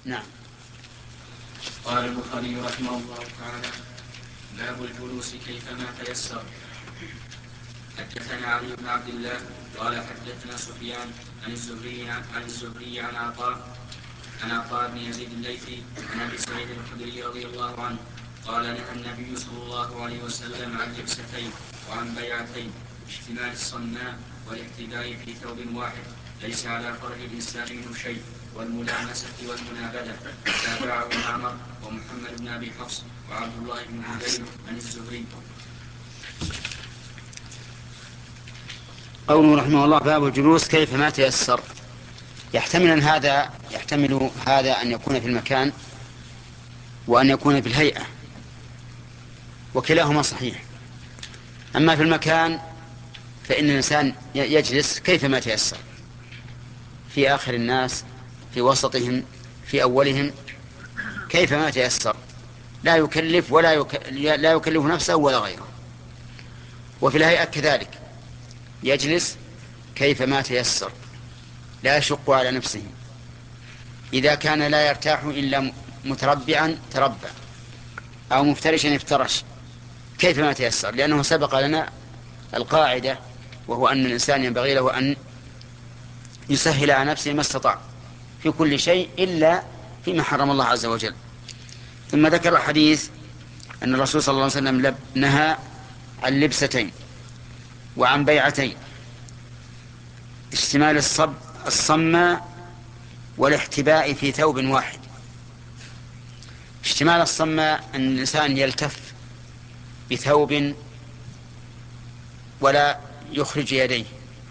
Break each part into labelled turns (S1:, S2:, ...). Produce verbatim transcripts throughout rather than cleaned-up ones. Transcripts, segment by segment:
S1: نعم.
S2: قال البخاري رحمه الله تعالى: باب الجلوس كيفما تيسر. حدثنا علي بن عبد الله قال حدثنا سفيان عن الزهري عن الزهري عن عطاء عن عطاء بن يزيد الليثي عن ابي سعيد الخدري رضي الله عنه قال: نهى النبي صلى الله عليه وسلم عن لبستين وعن بيعتين: اشتمال الصناء والاعتداء في ثوب واحد ليس على فرج الانسان منه شيء، والملامسة والمنابذة. تابعه معمر ومحمد بن ابي حفص وعبد الله بن جبير عن الزهري.
S1: قوله رحمه الله: باب الجلوس كيفما تيسر. يحتمل أن هذا يحتمل هذا أن يكون في المكان وأن يكون في الهيئة، وكلاهما صحيح. أما في المكان فإن الإنسان يجلس كيفما تيسر، في آخر الناس، في وسطهم، في أولهم، كيفما تيسر، لا يكلف ولا يك... لا يكلف نفسه ولا غيره. وفي الهيئة كذلك يجلس كيفما تيسر، لا يشق على نفسه. إذا كان لا يرتاح إلا متربعا تربع، أو مفترشا افترش، كيفما تيسر، لأنه سبق لنا القاعدة، وهو أن الإنسان ينبغي له أن يسهل على نفسه ما استطاع في كل شيء إلا فيما حرم الله عز وجل. ثم ذكر الحديث أن الرسول صلى الله عليه وسلم نهى عن لبستين وعن بيعتين: اشتمال الصب الصماء والاحتباء في ثوب واحد. اشتمال الصماء أن الإنسان يلتف بثوب ولا يخرج يديه،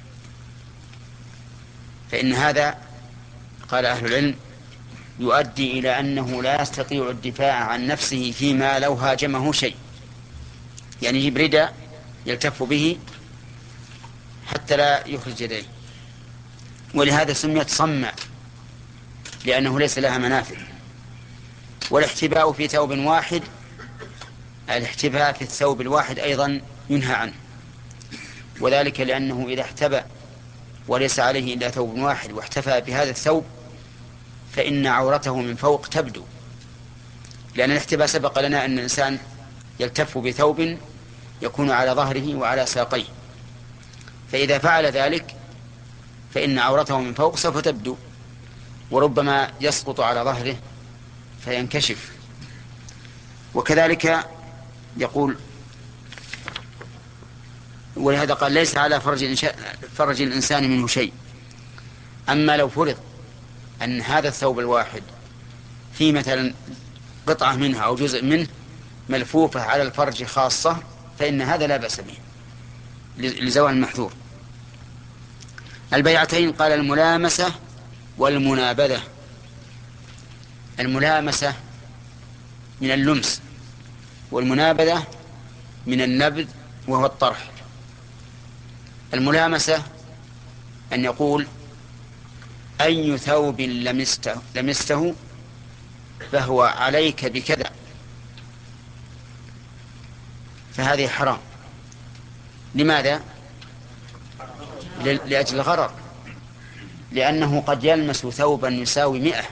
S1: فإن هذا قال أهل العلم يؤدي إلى أنه لا يستطيع الدفاع عن نفسه فيما لو هاجمه شيء، يعني يجيب رداء يلتف به حتى لا يخرج يديه، ولهذا سميت صماء لأنه ليس لها منافذ. والاحتباء في ثوب واحد، الاحتباء في الثوب الواحد أيضا ينهى عنه، وذلك لأنه إذا احتبى وليس عليه إلا ثوب واحد واحتفى بهذا الثوب فإن عورته من فوق تبدو، لأن الاحتباء سبق لنا أن الإنسان يلتف بثوب يكون على ظهره وعلى ساقيه، فإذا فعل ذلك فإن عورته من فوق سوف تبدو، وربما يسقط على ظهره فينكشف. وكذلك يقول، ولهذا قال: ليس على فرج, فرج الإنسان منه شيء. أما لو فرض أن هذا الثوب الواحد في مثلا قطعة منها أو جزء منه ملفوفة على الفرج خاصة فإن هذا لا بأس به لزوال المحذور. البيعتين قال: الملامسة والمنابذة. الملامسة من اللمس، والمنابذة من النبذ وهو الطرح. الملامسة أن يقول: أي ثوب لمسته, لمسته فهو عليك بكذا، فهذه حرام. لماذا؟ لأجل الغرر، لأنه قد يلمس ثوبا يساوي مئة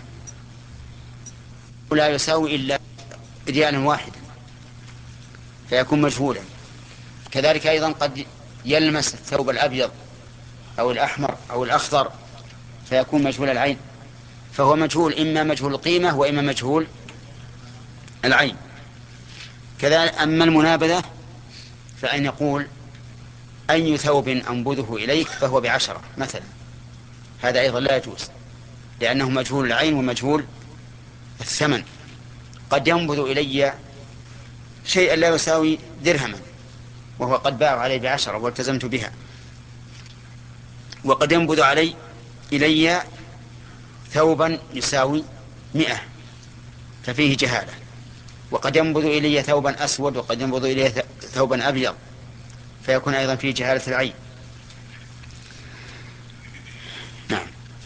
S1: ولا يساوي إلا ريالا واحدا فيكون مجهولا. كذلك أيضا قد يلمس الثوب الأبيض أو الأحمر أو الأخضر فيكون مجهول العين، فهو مجهول، إما مجهول القيمة وإما مجهول العين. كذلك أما المنابذة فأن يقول: أي ثوب أنبذه إليك فهو بعشرة مثلا، هذا أيضا لا يجوز، لأنه مجهول العين ومجهول الثمن. قد ينبذ إلي شيئا لا يساوي درهما وهو قد باع علي بعشرة والتزمت بها، وقد ينبذ علي إلي ثوبا يساوي مئة ففيه جهالة، وقد ينبذ إلي ثوبا أسود وقد ينبذ إلي ثوبا أبيض فيكون أيضا فيه جهالة العين. نعم.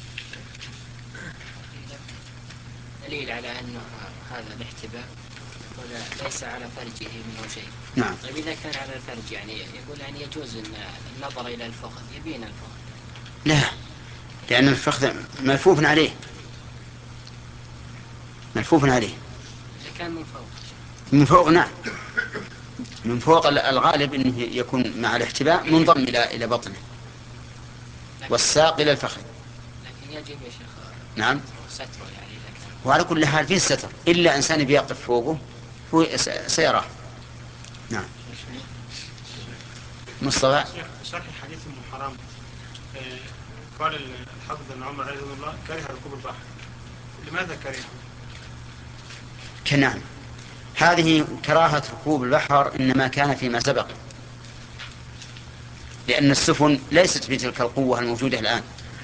S3: دليل على أن هذا الاحتباء ليس على فرجه منه شيء.
S1: نعم.
S3: طيب إذا كان على الفرج يعني يقول يعني يجوز النظر إلى الفخذ، يبين الفخذ.
S1: لا، لأن الفخذ ملفوف عليه، محفوف عليه.
S3: إذا كان من فوق.
S1: من فوق نعم، من فوق الغالب أنه يكون مع الاحتباء منضم إلى إلى بطنه والساق إلى الفخذ.
S3: لكن يجب يا شيخ
S1: نعم.
S3: ستره يعني إذا كان.
S1: وعلى كل حال فيه ستر، إلا إنسان بيقف فوقه هو سيراه. نعم. مصطفى.
S4: شرح حديث ابن حرام قال الحافظ ابن عمر رضي الله عنه كره ركوب البحر. لماذا كرهه؟
S1: كنعم، هذه كراهة ركوب البحر إنما كان فيما سبق، لأن السفن ليست بتلك القوة الموجودة الآن،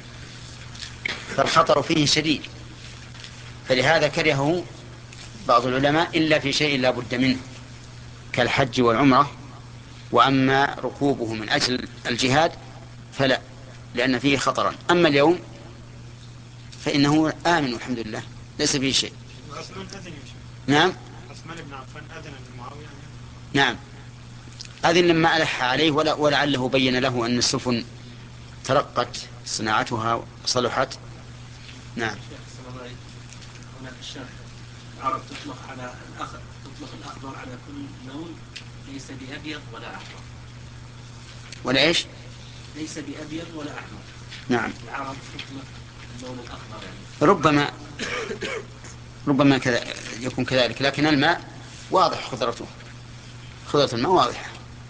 S1: فالخطر فيه شديد، فلهذا كرهه بعض العلماء إلا في شيء لا بد منه كالحج والعمرة. وأما ركوبه من أجل الجهاد فلا، لأن فيه خطرا. أما اليوم فإنه آمن والحمد لله ليس فيه شيء. نعم.
S4: عثمان بن عفان أذن لمعاوية.
S1: نعم أذن لما ألح عليه، ولعله بين له أن السفن ترقت صناعتها وصلحت. نعم.
S5: هناك الشرح العرب تطلق على الأخضر، تطلق الأخضر على كل لون ليس بأبيض ولا أحمر.
S1: ولا إيش؟
S5: ليس بأبيض ولا أحمر.
S1: نعم.
S5: العرب تطلق اللون الأخضر يعني.
S1: ربما ربما كذا يكون كذلك، لكن الماء واضح خضرته، خضرة الماء واضحة.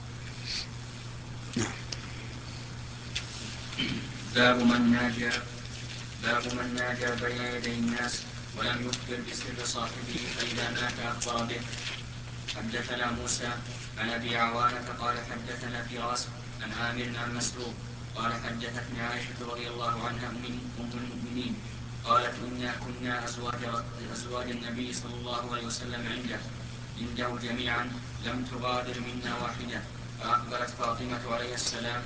S1: نعم.
S2: باب من ناجى باب من ناجى بين يدي الناس ولم يخبر بسر صاحبه فإذا مات أخبر به. حدثنا موسى عن أبي عوانة قال حدثنا فراس عن عامر عن مسروق قال حدثتني عائشة رضي الله عنها أم المؤمنين قالت إنا كنا أزواج, أزواج النبي صلى الله عليه وسلم عنده عنده جميعا لم تغادر منا واحدة. فأقبلت فاطمة عليه السلام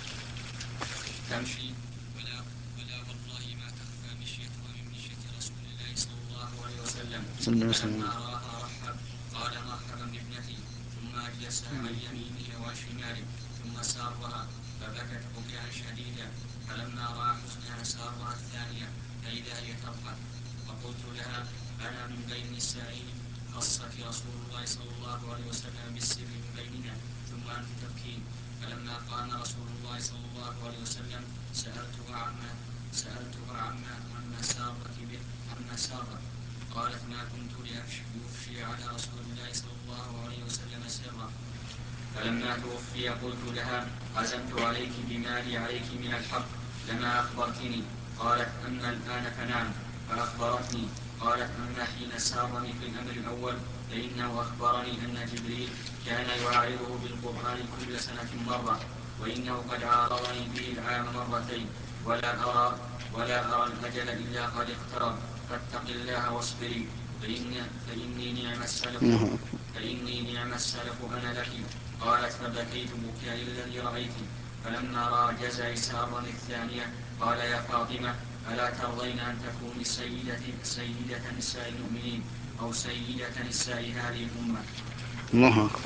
S2: تمشي ولا, ولا والله ما تخفى مشيتها من مشية رسول الله صلى الله عليه وسلم. فلما رآها رحب قال مرحبا بابنتي، ثم أجلسها عن يمينه وشماله ثم سارها فبكت بكاء شديدا. فلما رأى حسنها سارها الثانية فإذا هي تضحك. فقلت لها أنا من بين النساء خصك رسول الله صلى الله عليه وسلم بالسر من بيننا ثم أنت تبكين. فلما قام رسول الله صلى الله عليه وسلم سألتها عما سألتها عما عما سارك به عما سارك قالت ما كنت لأفشي على رسول الله صلى الله عليه وسلم سرا. فلما توفي قلت لها عزمت عليك بمالي عليك من الحق لما أخبرتني. قالت أما الآن فنعم. فأخبرتني قالت أما حين سارني في الأمر الأول فإنه أخبرني أن جبريل كان يعارضه بالقرآن كل سنة مرة، وإنه قد عارضني به العام مرتين، ولا أرى ولا أرى الأجل إلا قد اقترب، فاتق الله واصبري فإن فإني نعم السلف فإني نعم السلف أنا لك. قالت فبكيت بكاء الذي رأيت. فلما رأى جزعي سارا الثانية قال يا فاطمة ألا ترضين أن تكوني سيدة سيدة نساء المؤمنين أو سيدة نساء هذه الأمة.
S1: الله أكبر.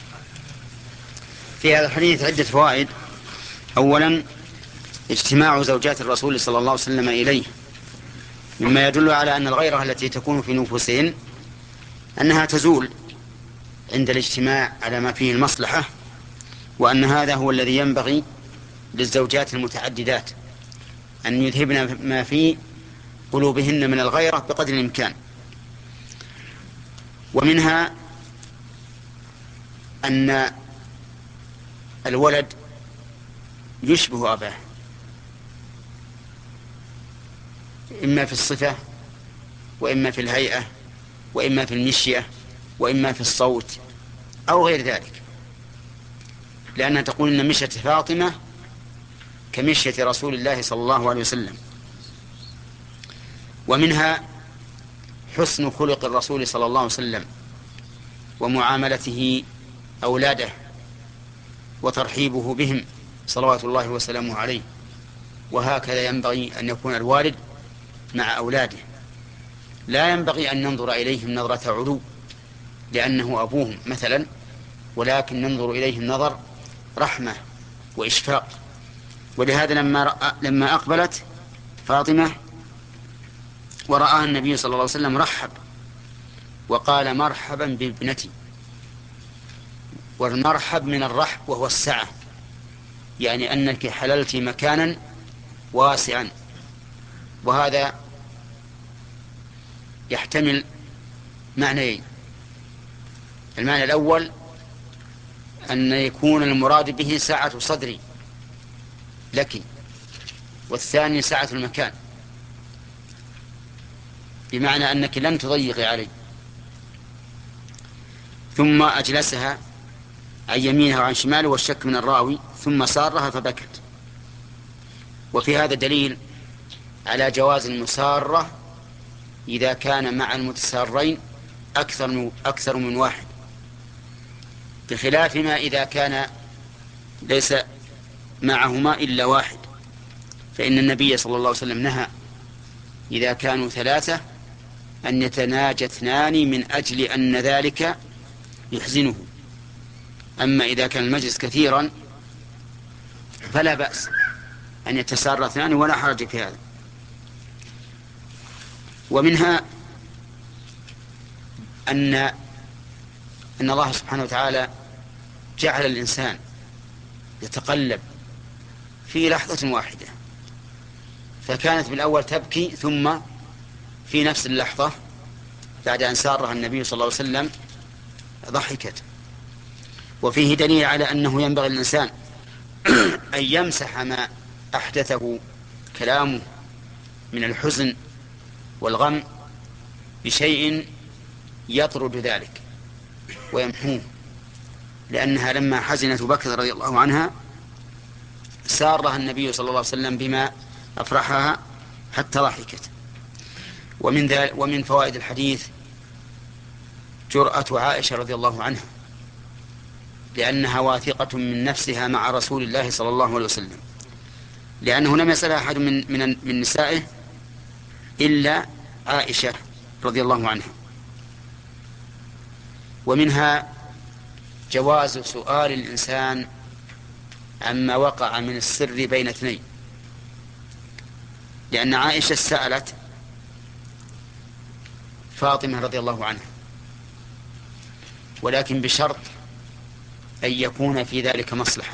S1: في هذا الحديث عدة فوائد. أولا اجتماع زوجات الرسول صلى الله عليه وسلم إليه، مما يدل على أن الغيرة التي تكون في نفوسهن أنها تزول عند الاجتماع على ما فيه المصلحة، وأن هذا هو الذي ينبغي للزوجات المتعددات أن يذهبن ما في قلوبهن من الغيرة بقدر الإمكان. ومنها أن الولد يشبه أباه إما في الصفة وإما في الهيئة وإما في المشية وإما في الصوت أو غير ذلك، لأنها تقول إن مشية فاطمة كمشية رسول الله صلى الله عليه وسلم. ومنها حسن خلق الرسول صلى الله عليه وسلم ومعاملته أولاده وترحيبه بهم صلوات الله وسلامه عليه. وهكذا ينبغي أن يكون الوالد مع أولاده، لا ينبغي أن ننظر إليهم نظرة علو لأنه أبوهم مثلا، ولكن ننظر إليهم نظر رحمة وإشفاق. ولهذا لما, لما أقبلت فاطمة ورآها النبي صلى الله عليه وسلم رحب وقال مرحبا بابنتي. والمرحب من الرحب وهو السعة، يعني أنك حللت مكانا واسعا. وهذا يحتمل معنيين: المعنى الأول أن يكون المراد به سعة صدري لك، والثاني سعة المكان، بمعنى أنك لن تضيقي علي. ثم أجلسها عن يمينها وعن شماله، والشك من الراوي، ثم سارها فبكت. وفي هذا دليل على جواز المسارة إذا كان مع المتسارين أكثر من, أكثر من واحد، بخلاف ما إذا كان ليس معهما إلا واحد، فإن النبي صلى الله عليه وسلم نهى إذا كانوا ثلاثة أن يتناجى اثنان من أجل أن ذلك يحزنه. أما إذا كان المجلس كثيرا فلا بأس أن يتسارى اثنان ولا حرج في هذا. ومنها أن أن الله سبحانه وتعالى جعل الإنسان يتقلب في لحظة واحدة، فكانت بالأول تبكي، ثم في نفس اللحظة بعد أن سارها النبي صلى الله عليه وسلم ضحكت. وفيه دليل على أنه ينبغي للإنسان أن يمسح ما أحدثه كلامه من الحزن والغم بشيء يطرد ذلك ويمحوه، لأنها لما حزنت بكر رضي الله عنها سارها النبي صلى الله عليه وسلم بما أفرحها حتى ضحكت. ومن, ذلك ومن فوائد الحديث جرأة عائشة رضي الله عنها، لأنها واثقة من نفسها مع رسول الله صلى الله عليه وسلم، لأنه لم يسألها أحد من, من, من نسائه إلا عائشة رضي الله عنها. ومنها جواز سؤال الإنسان عما وقع من السر بين اثنين، لأن عائشة سألت فاطمة رضي الله عنها، ولكن بشرط أن يكون في ذلك مصلحة.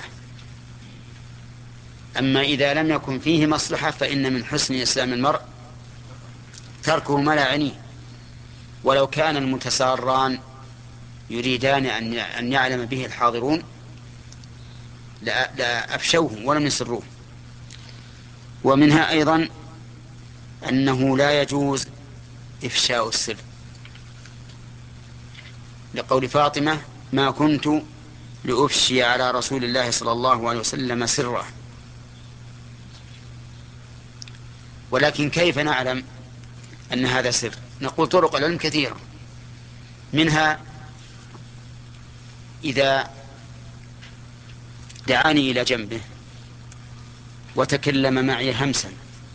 S1: أما إذا لم يكن فيه مصلحة فإن من حسن إسلام المرء تركه ما لا يعنيه. ولو كان المتساران يريدان أن يعلم به الحاضرون لا أفشوه ولم يسروه. ومنها أيضا أنه لا يجوز إفشاء السر، لقول فاطمة: ما كنت لأفشي على رسول الله صلى الله عليه وسلم سرا. ولكن كيف نعلم أن هذا سر؟ نقول طرق العلم كثيرة، منها إذا دعاني إلى جنبه وتكلم معي همسا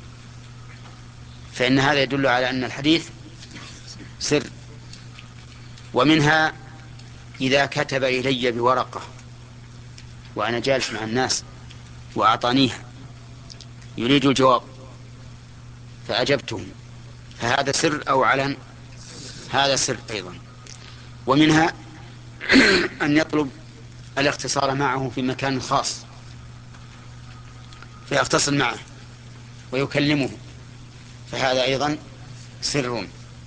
S1: فإن هذا يدل على أن الحديث سر. ومنها إذا كتب إلي بورقة وأنا جالس مع الناس وأعطانيها يريد الجواب فأجبته، فهذا سر أو علن؟ هذا سر أيضا. ومنها أن يطلب الاختصار معه في مكان خاص فيختصر معه ويكلمه، فهذا أيضا سر.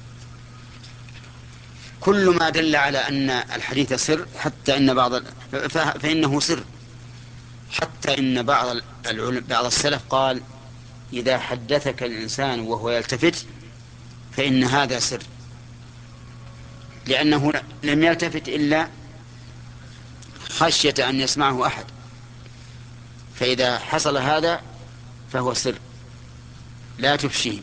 S1: كل ما دل على أن الحديث سر، حتى إن بعض فإنه سر، حتى إن بعض بعض السلف قال: إذا حدثك الإنسان وهو يلتفت فإن هذا سر، لأنه لم يلتفت إلا خشية أن يسمعه أحد، فإذا حصل هذا فهو سر لا تفشيه.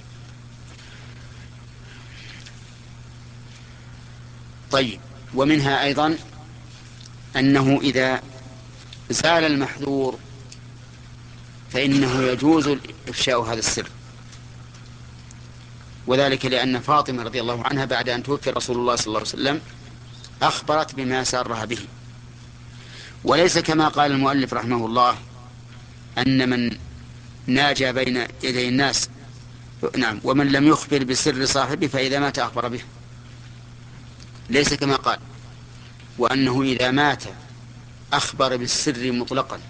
S1: طيب، ومنها أيضا أنه إذا زال المحذور فإنه يجوز إفشاء هذا السر، وذلك لأن فاطمة رضي الله عنها بعد أن توفي رسول الله صلى الله عليه وسلم أخبرت بما سارها به، وليس كما قال المؤلف رحمه الله أن من ناجى بين يدي الناس، نعم، ومن لم يخبر بسر صاحبه فإذا مات أخبر به. ليس كما قال وأنه إذا مات أخبر بالسر مطلقا،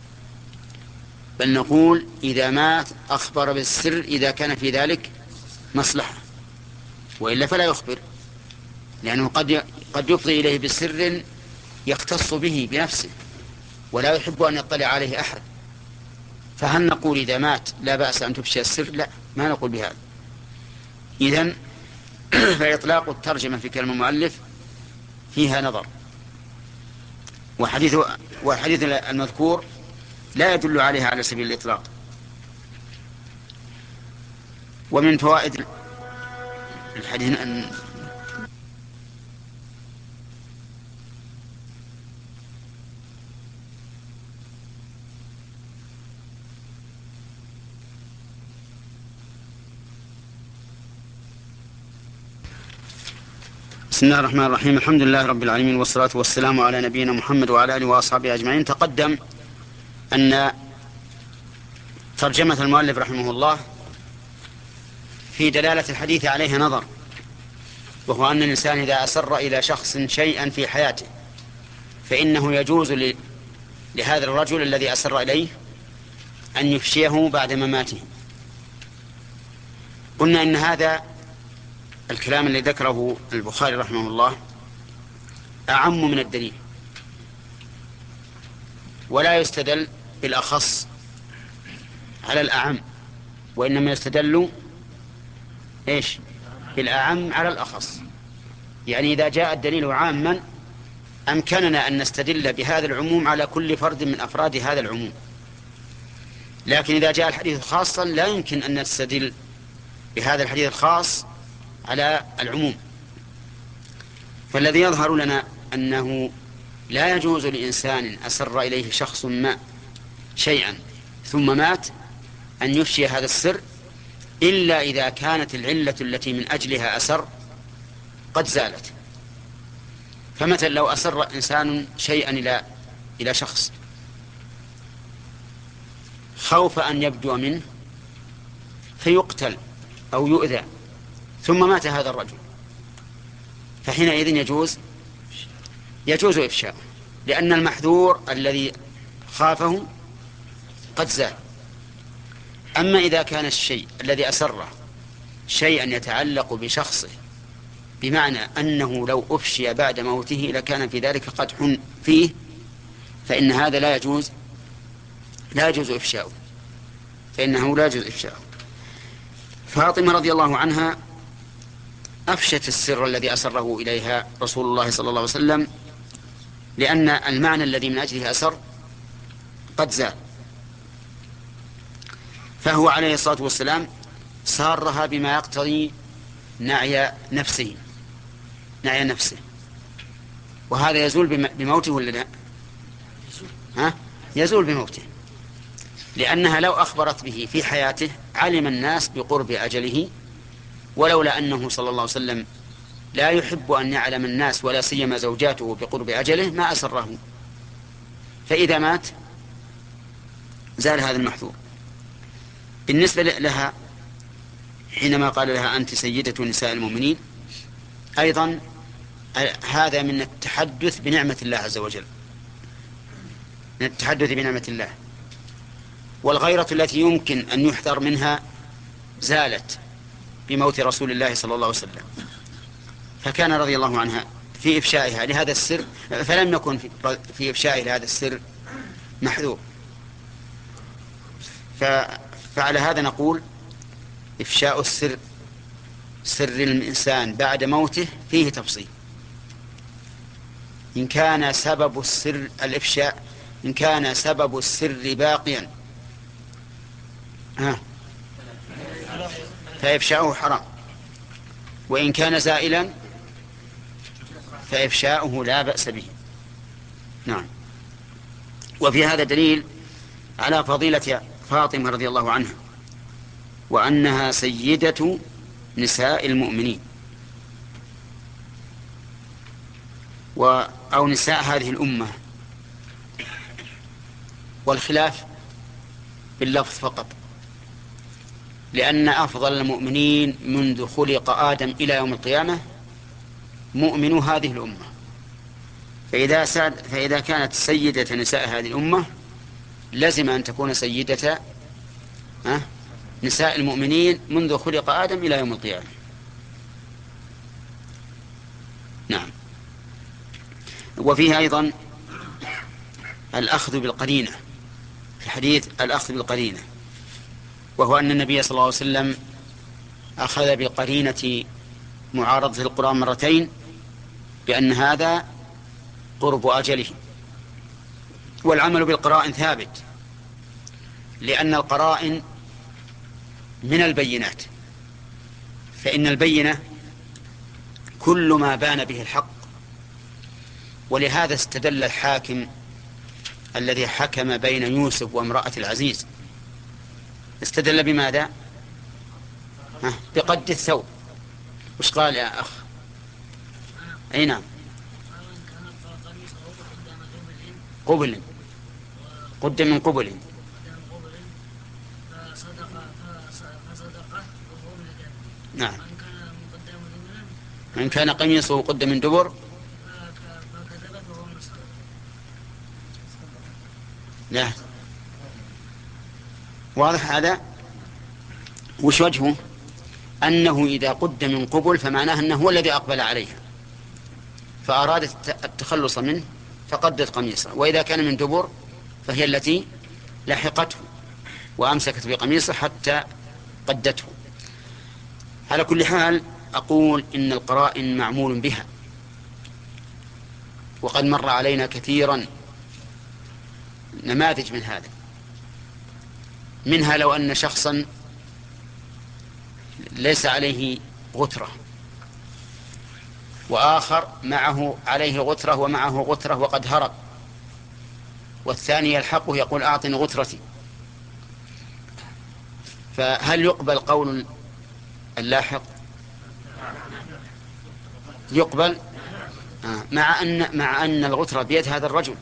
S1: بل نقول إذا مات أخبر بالسر إذا كان في ذلك مصلحة، وإلا فلا يخبر، لأنه قد قد يفضي إليه بسر يختص به بنفسه ولا يحب أن يطلع عليه أحد. فهل نقول إذا مات لا بأس أن تفشي السر؟ لا، ما نقول بهذا. إذن فإطلاق الترجمة في كلمة المؤلف فيها نظر، وحديث والحديث المذكور لا يدل عليها على سبيل الإطلاق. ومن فوائد الحديث أن بسم الله الرحمن الرحيم. الحمد لله رب العالمين، والصلاة والسلام على نبينا محمد وعلى آله وأصحابه أجمعين. تقدم أن ترجمة المؤلف رحمه الله في دلالة الحديث عليها نظر، وهو أن الإنسان إذا أسر إلى شخص شيئا في حياته فإنه يجوز لهذا الرجل الذي أسر إليه أن يفشيه بعد مماته. قلنا إن هذا الكلام الذي ذكره البخاري رحمه الله أعم من الدليل، ولا يستدل بالأخص على الأعم، وإنما يستدل إيش بالأعم على الأخص. يعني إذا جاء الدليل عاما أمكننا أن نستدل بهذا العموم على كل فرد من أفراد هذا العموم، لكن إذا جاء الحديث خاصا لا يمكن أن نستدل بهذا الحديث الخاص على العموم. فالذي يظهر لنا أنه لا يجوز لإنسان أسر إليه شخص ما شيئا ثم مات أن يفشي هذا السر إلا إذا كانت العلة التي من أجلها أسر قد زالت. فمثلا لو أسر إنسان شيئا إلى إلى شخص خوف أن يبدو منه فيقتل أو يؤذى ثم مات هذا الرجل، فحينئذ يجوز يجوز إفشاءه، لأن المحذور الذي خافه قد زال. أما إذا كان الشيء الذي أسره شيئا يتعلق بشخصه بمعنى أنه لو أفشي بعد موته لكان في ذلك قدح فيه، فإن هذا لا يجوز لا يجوز إفشاؤه، فإنه لا يجوز إفشاؤه. فاطمة رضي الله عنها أفشت السر الذي أسره إليها رسول الله صلى الله عليه وسلم، لأن المعنى الذي من أجله أسر قد زال. فهو عليه الصلاة والسلام سارها بما يقتضي نعي نفسه نعي نفسه وهذا يزول بموته ولا لا؟ ها؟ يزول بموته، لأنها لو أخبرت به في حياته علم الناس بقرب أجله، ولولا أنه صلى الله عليه وسلم لا يحب أن يعلم الناس ولا سيما زوجاته بقرب أجله ما أسره. فإذا مات زال هذا المحذور. بالنسبة لها حينما قال لها أنت سيدة نساء المؤمنين، أيضا هذا من التحدث بنعمة الله عز وجل، من التحدث بنعمة الله، والغيرة التي يمكن أن يحذر منها زالت بموت رسول الله صلى الله عليه وسلم، فكان رضي الله عنها في إفشائها لهذا السر، فلم يكن في إفشائها لهذا السر محذور. فعلى هذا نقول إفشاء السر سر الإنسان بعد موته فيه تفصيل. إن كان سبب السر الإفشاء إن كان سبب السر باقيا ها فإفشاؤه حرام، وإن كان زائلا فإفشاؤه لا بأس به. نعم. وفي هذا دليل على فضيلة فاطمة رضي الله عنها، وأنها سيدة نساء المؤمنين و أو نساء هذه الأمة، والخلاف باللفظ فقط، لأن أفضل المؤمنين منذ خلق آدم إلى يوم القيامة مؤمنو هذه الأمة. فإذا, ساد فإذا كانت سيدة نساء هذه الأمة لازم أن تكون سيدة نساء المؤمنين منذ خلق آدم إلى يوم القيامة. نعم. وفيه أيضا الأخذ بالقرينة، في حديث الأخذ بالقرينة، وهو أن النبي صلى الله عليه وسلم أخذ بقرينة معارضة القرآن مرتين بأن هذا قرب أجله. والعمل بالقرائن ثابت، لأن القرائن من البينات، فإن البينة كل ما بان به الحق. ولهذا استدل الحاكم الذي حكم بين يوسف وامرأة العزيز، استدل بماذا؟ بقد الثوب. وش قال يا أخ؟ أي نعم، قبل قد من قبل. نعم. من كان قميصه قد من دبر. لا، واضح هذا؟ وش وجهه؟ أنه إذا قد من قبل فمعناه أنه هو الذي أقبل عليها فأرادت التخلص منه فقدت قميصه، وإذا كان من دبر فهي التي لحقته وأمسكت بقميصه حتى قدته. على كل حال أقول إن القرائن معمول بها، وقد مر علينا كثيرا نماذج من هذا. منها لو أن شخصا ليس عليه غترة وآخر معه عليه غترة ومعه غترة وقد هرب، والثاني يلحقه يقول أعطني غترتي، فهل يقبل قول اللاحق؟ يقبل آه. مع أن مع أن الغترة بيد هذا الرجل،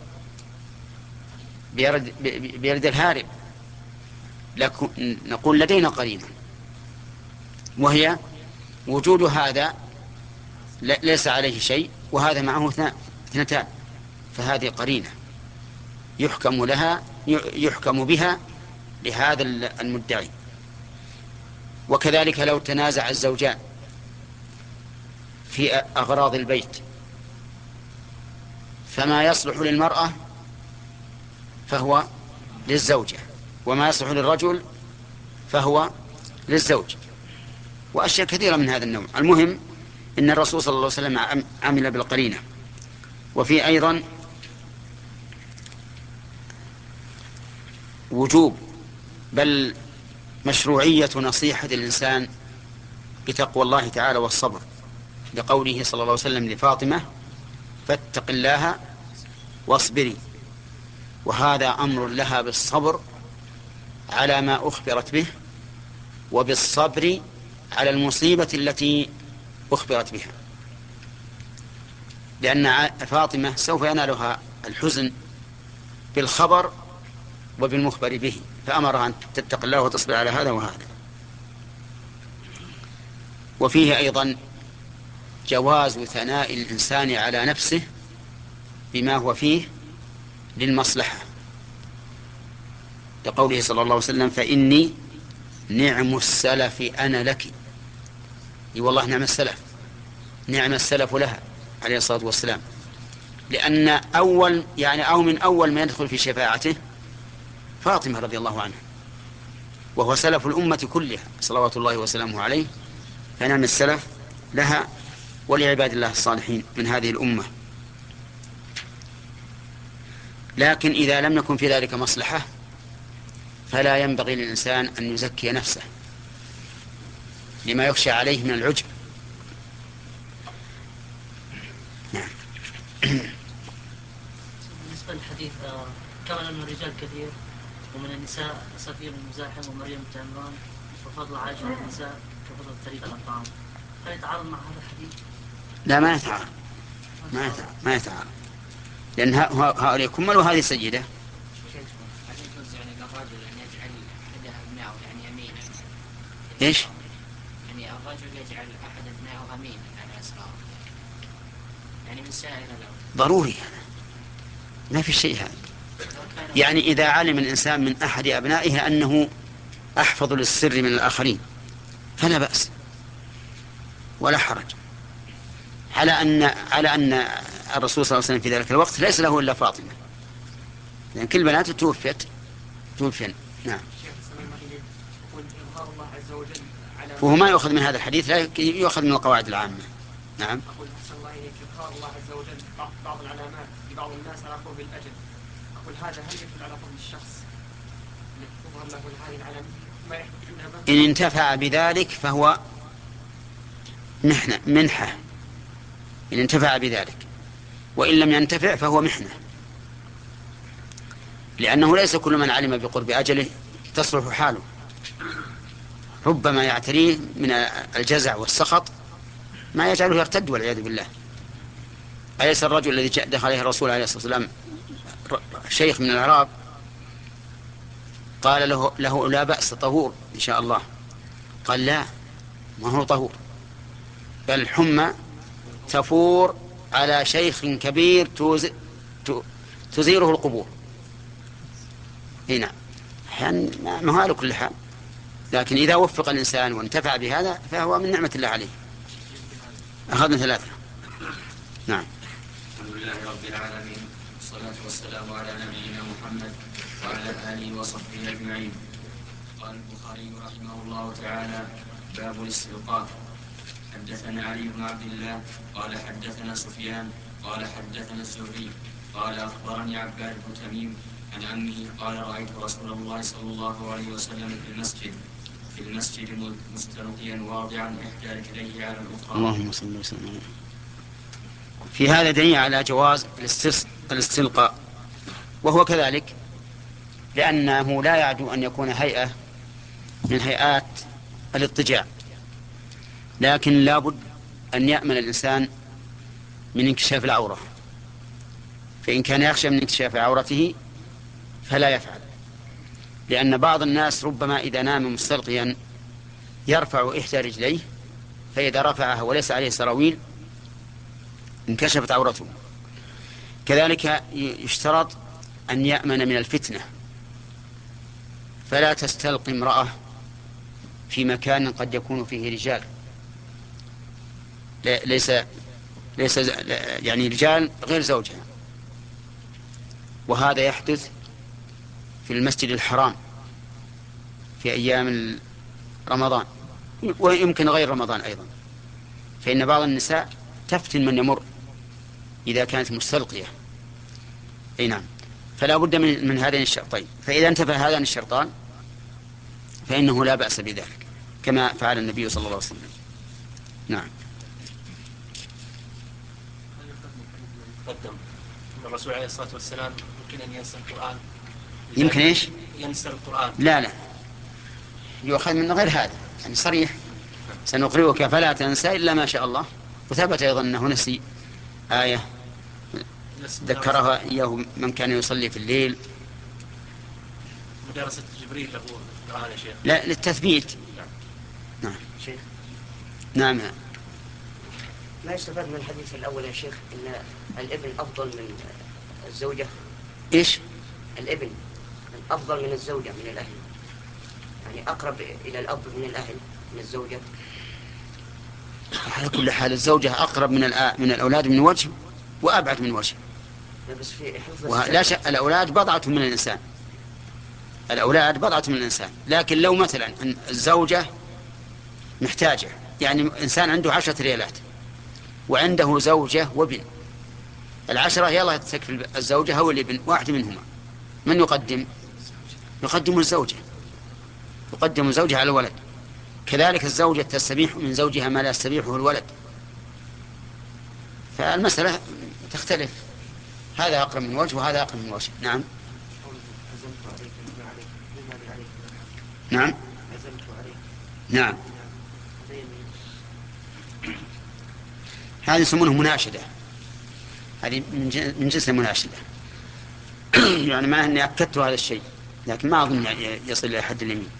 S1: بيد, بيد الهارب، لكن نقول لدينا قرينة، وهي وجود هذا ليس عليه شيء وهذا معه اثنتان، فهذه قرينة يحكم لها يحكم بها لهذا المدعي. وكذلك لو تنازع الزوجان في أغراض البيت، فما يصلح للمرأة فهو للزوجة، وما يصلح للرجل فهو للزوج، وأشياء كثيرة من هذا النوع. المهم إن الرسول صلى الله عليه وسلم عمل بالقرينة. وفي أيضا وجوب بل مشروعية نصيحة الإنسان بتقوى الله تعالى والصبر، لقوله صلى الله عليه وسلم لفاطمة فاتق الله واصبري، وهذا أمر لها بالصبر على ما أخبرت به وبالصبر على المصيبة التي أخبرت بها، لأن فاطمة سوف ينالها الحزن بالخبر وبالمخبر به، فأمرها أن تتق الله وتصبر على هذا وهذا. وفيه أيضا جواز ثناء الإنسان على نفسه بما هو فيه للمصلحة، لقوله صلى الله عليه وسلم فإني نعم السلف أنا لك. اي والله نعم السلف، نعم السلف لها عليه الصلاة والسلام، لأن أول يعني أو من أول ما يدخل في شفاعته فاطمة رضي الله عنها، وهو سلف الأمة كلها صلوات الله وسلامه عليه، فنعم السلف لها ولعباد الله الصالحين من هذه الأمة. لكن إذا لم يكن في ذلك مصلحة فلا ينبغي للإنسان أن يزكي نفسه لما يخشى عليه من العجب. نعم.
S6: بالنسبة للحديث كما أن الرجال كثير ومن النساء صفية بن مزاحم ومريم بنت عمران وفضل عائشة من النساء كفضل طريق الأطعام، هل يتعارض مع هذا الحديث؟
S1: لا، ما يتعارض، ما يتعارض, ما يتعارض. لأن هؤلاء كمل وهذه سيدة. إيش؟
S3: يعني الرجل يجعل أحد أبنائه أمينا على أسراره. يعني من سائر الأول
S1: ضروري، ما في شيء هذا. يعني إذا علم الإنسان من أحد أبنائه أنه أحفظ للسر من الآخرين فلا بأس ولا حرج، على أن على أن الرسول صلى الله عليه وسلم في ذلك الوقت ليس له إلا فاطمة، لأن يعني كل بناته توفيت توفين. نعم. وهو ما يؤخذ من هذا الحديث، لا يؤخذ من القواعد العامة. نعم.
S7: أقول أحسن الله إليك، إظهار الله عز وجل بعض العلامات لبعض الناس على قرب الأجل، أقول هذا هل يدل على فضل الشخص يظهر له هذه العلامات ما يحدث منها؟
S1: إن انتفع بذلك فهو محنة منحة، إن انتفع بذلك، وإن لم ينتفع فهو محنة، لأنه ليس كل من علم بقرب أجله تصلح حاله، ربما يعتريه من الجزع والسخط ما يجعله يرتد والعياذ بالله. أليس الرجل الذي دخل عليه الرسول عليه الصلاة والسلام شيخ من العرب قال له, له لا بأس طهور إن شاء الله، قال لا ما هو طهور، بل حمى تفور على شيخ كبير تزيره القبور. هنا أحيانا ما هو على كل حال، لكن إذا وفق الإنسان وانتفع بهذا فهو من نعمة الله عليه. أخذنا ثلاثة. نعم.
S2: الحمد لله رب العالمين، والصلاة والسلام على نبينا محمد وعلى آله وصحبه أجمعين. قال البخاري رحمه الله تعالى: باب الاستلقاء. حدثنا علي بن عبد الله قال حدثنا سفيان قال حدثنا الزهري قال أخبرني عباد بن تميم عن عمه قال: رأيت رسول الله صلى الله عليه وسلم في المسجد في المسجد مستلقيا واضعا إحدى رجليه على الأخرى.
S1: اللهم صل وسلم. في هذا دليل على جواز الاستلقاء، وهو كذلك لأنه لا يعدو أن يكون هيئة من هيئات الاضطجاع، لكن لابد أن يأمن الإنسان من انكشاف العورة، فإن كان يخشى من انكشاف عورته فلا يفعل، لأن بعض الناس ربما إذا نام مستلقيا يرفع إحدى رجليه، فإذا رفعها وليس عليه سراويل انكشفت عورته. كذلك يشترط أن يأمن من الفتنة، فلا تستلقي امرأة في مكان قد يكون فيه رجال، ليس ليس يعني رجال غير زوجها، وهذا يحدث في المسجد الحرام في أيام رمضان، ويمكن غير رمضان أيضا، فإن بعض النساء تفتن من يمر إذا كانت مستلقية. أي نعم. فلا بد من, من هذين الشرطين، فإذا انتفى هذان الشرطان فإنه لا بأس بذلك، كما فعل النبي صلى الله عليه وسلم. نعم.
S5: قدم أن الرسول عليه الصلاة والسلام يمكن أن ينسى القرآن.
S1: يمكن إيش؟
S5: ينسى القرآن.
S1: لا لا، يؤخذ من غير هذا، يعني صريح: سنقرئك فلا تنسى إلا ما شاء الله. وثبت أيضا أنه نسي آية ذكرها إياه من كان يصلي في الليل.
S5: مدارسة جبريل له القرآن يا شيخ؟
S1: لا، للتثبيت. نعم.
S8: شيخ.
S1: نعم.
S8: ما يستفاد من الحديث الأول يا شيخ أن الابن أفضل من الزوجة؟
S1: إيش؟
S8: الابن أفضل من الزوجة من الأهل، يعني أقرب إلى الأب من الأهل من الزوجة.
S1: على كل حال الزوجة أقرب من من الأولاد من وجه وأبعد من وجه.
S8: لا بس في حفظ
S1: ولا شك الأولاد بضعة من الإنسان، الأولاد بضعة من الإنسان، لكن لو مثلا الزوجة محتاجة، يعني إنسان عنده عشرة ريالات وعنده زوجة وابن، العشرة يلا تكفي الزوجة أو الابن، واحد منهما من يقدم؟ يقدم الزوجة، يقدم الزوجة على الولد. كذلك الزوجة تستبيح من زوجها ما لا يستبيحه الولد، فالمسألة تختلف، هذا أقرب من وجه وهذا أقرب من وجه. نعم. نعم. نعم. هذه يسمونه مناشدة، هذه من جنس المناشدة. يعني ما أني أكدت هذا الشيء، لكن ما أظن يصل إلى حد اليمين.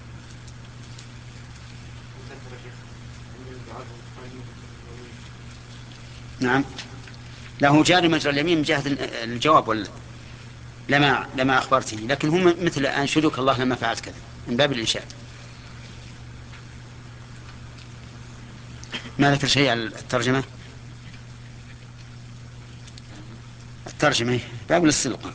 S1: نعم. له جار مجرى اليمين من جهة الجواب ولا لما لما أخبرتني، لكن هم مثل أنشدك الله لما فعلت كذا من باب الإنشاد. ما ذكر شيء على الترجمة؟ الترجمة باب الاستلقاء.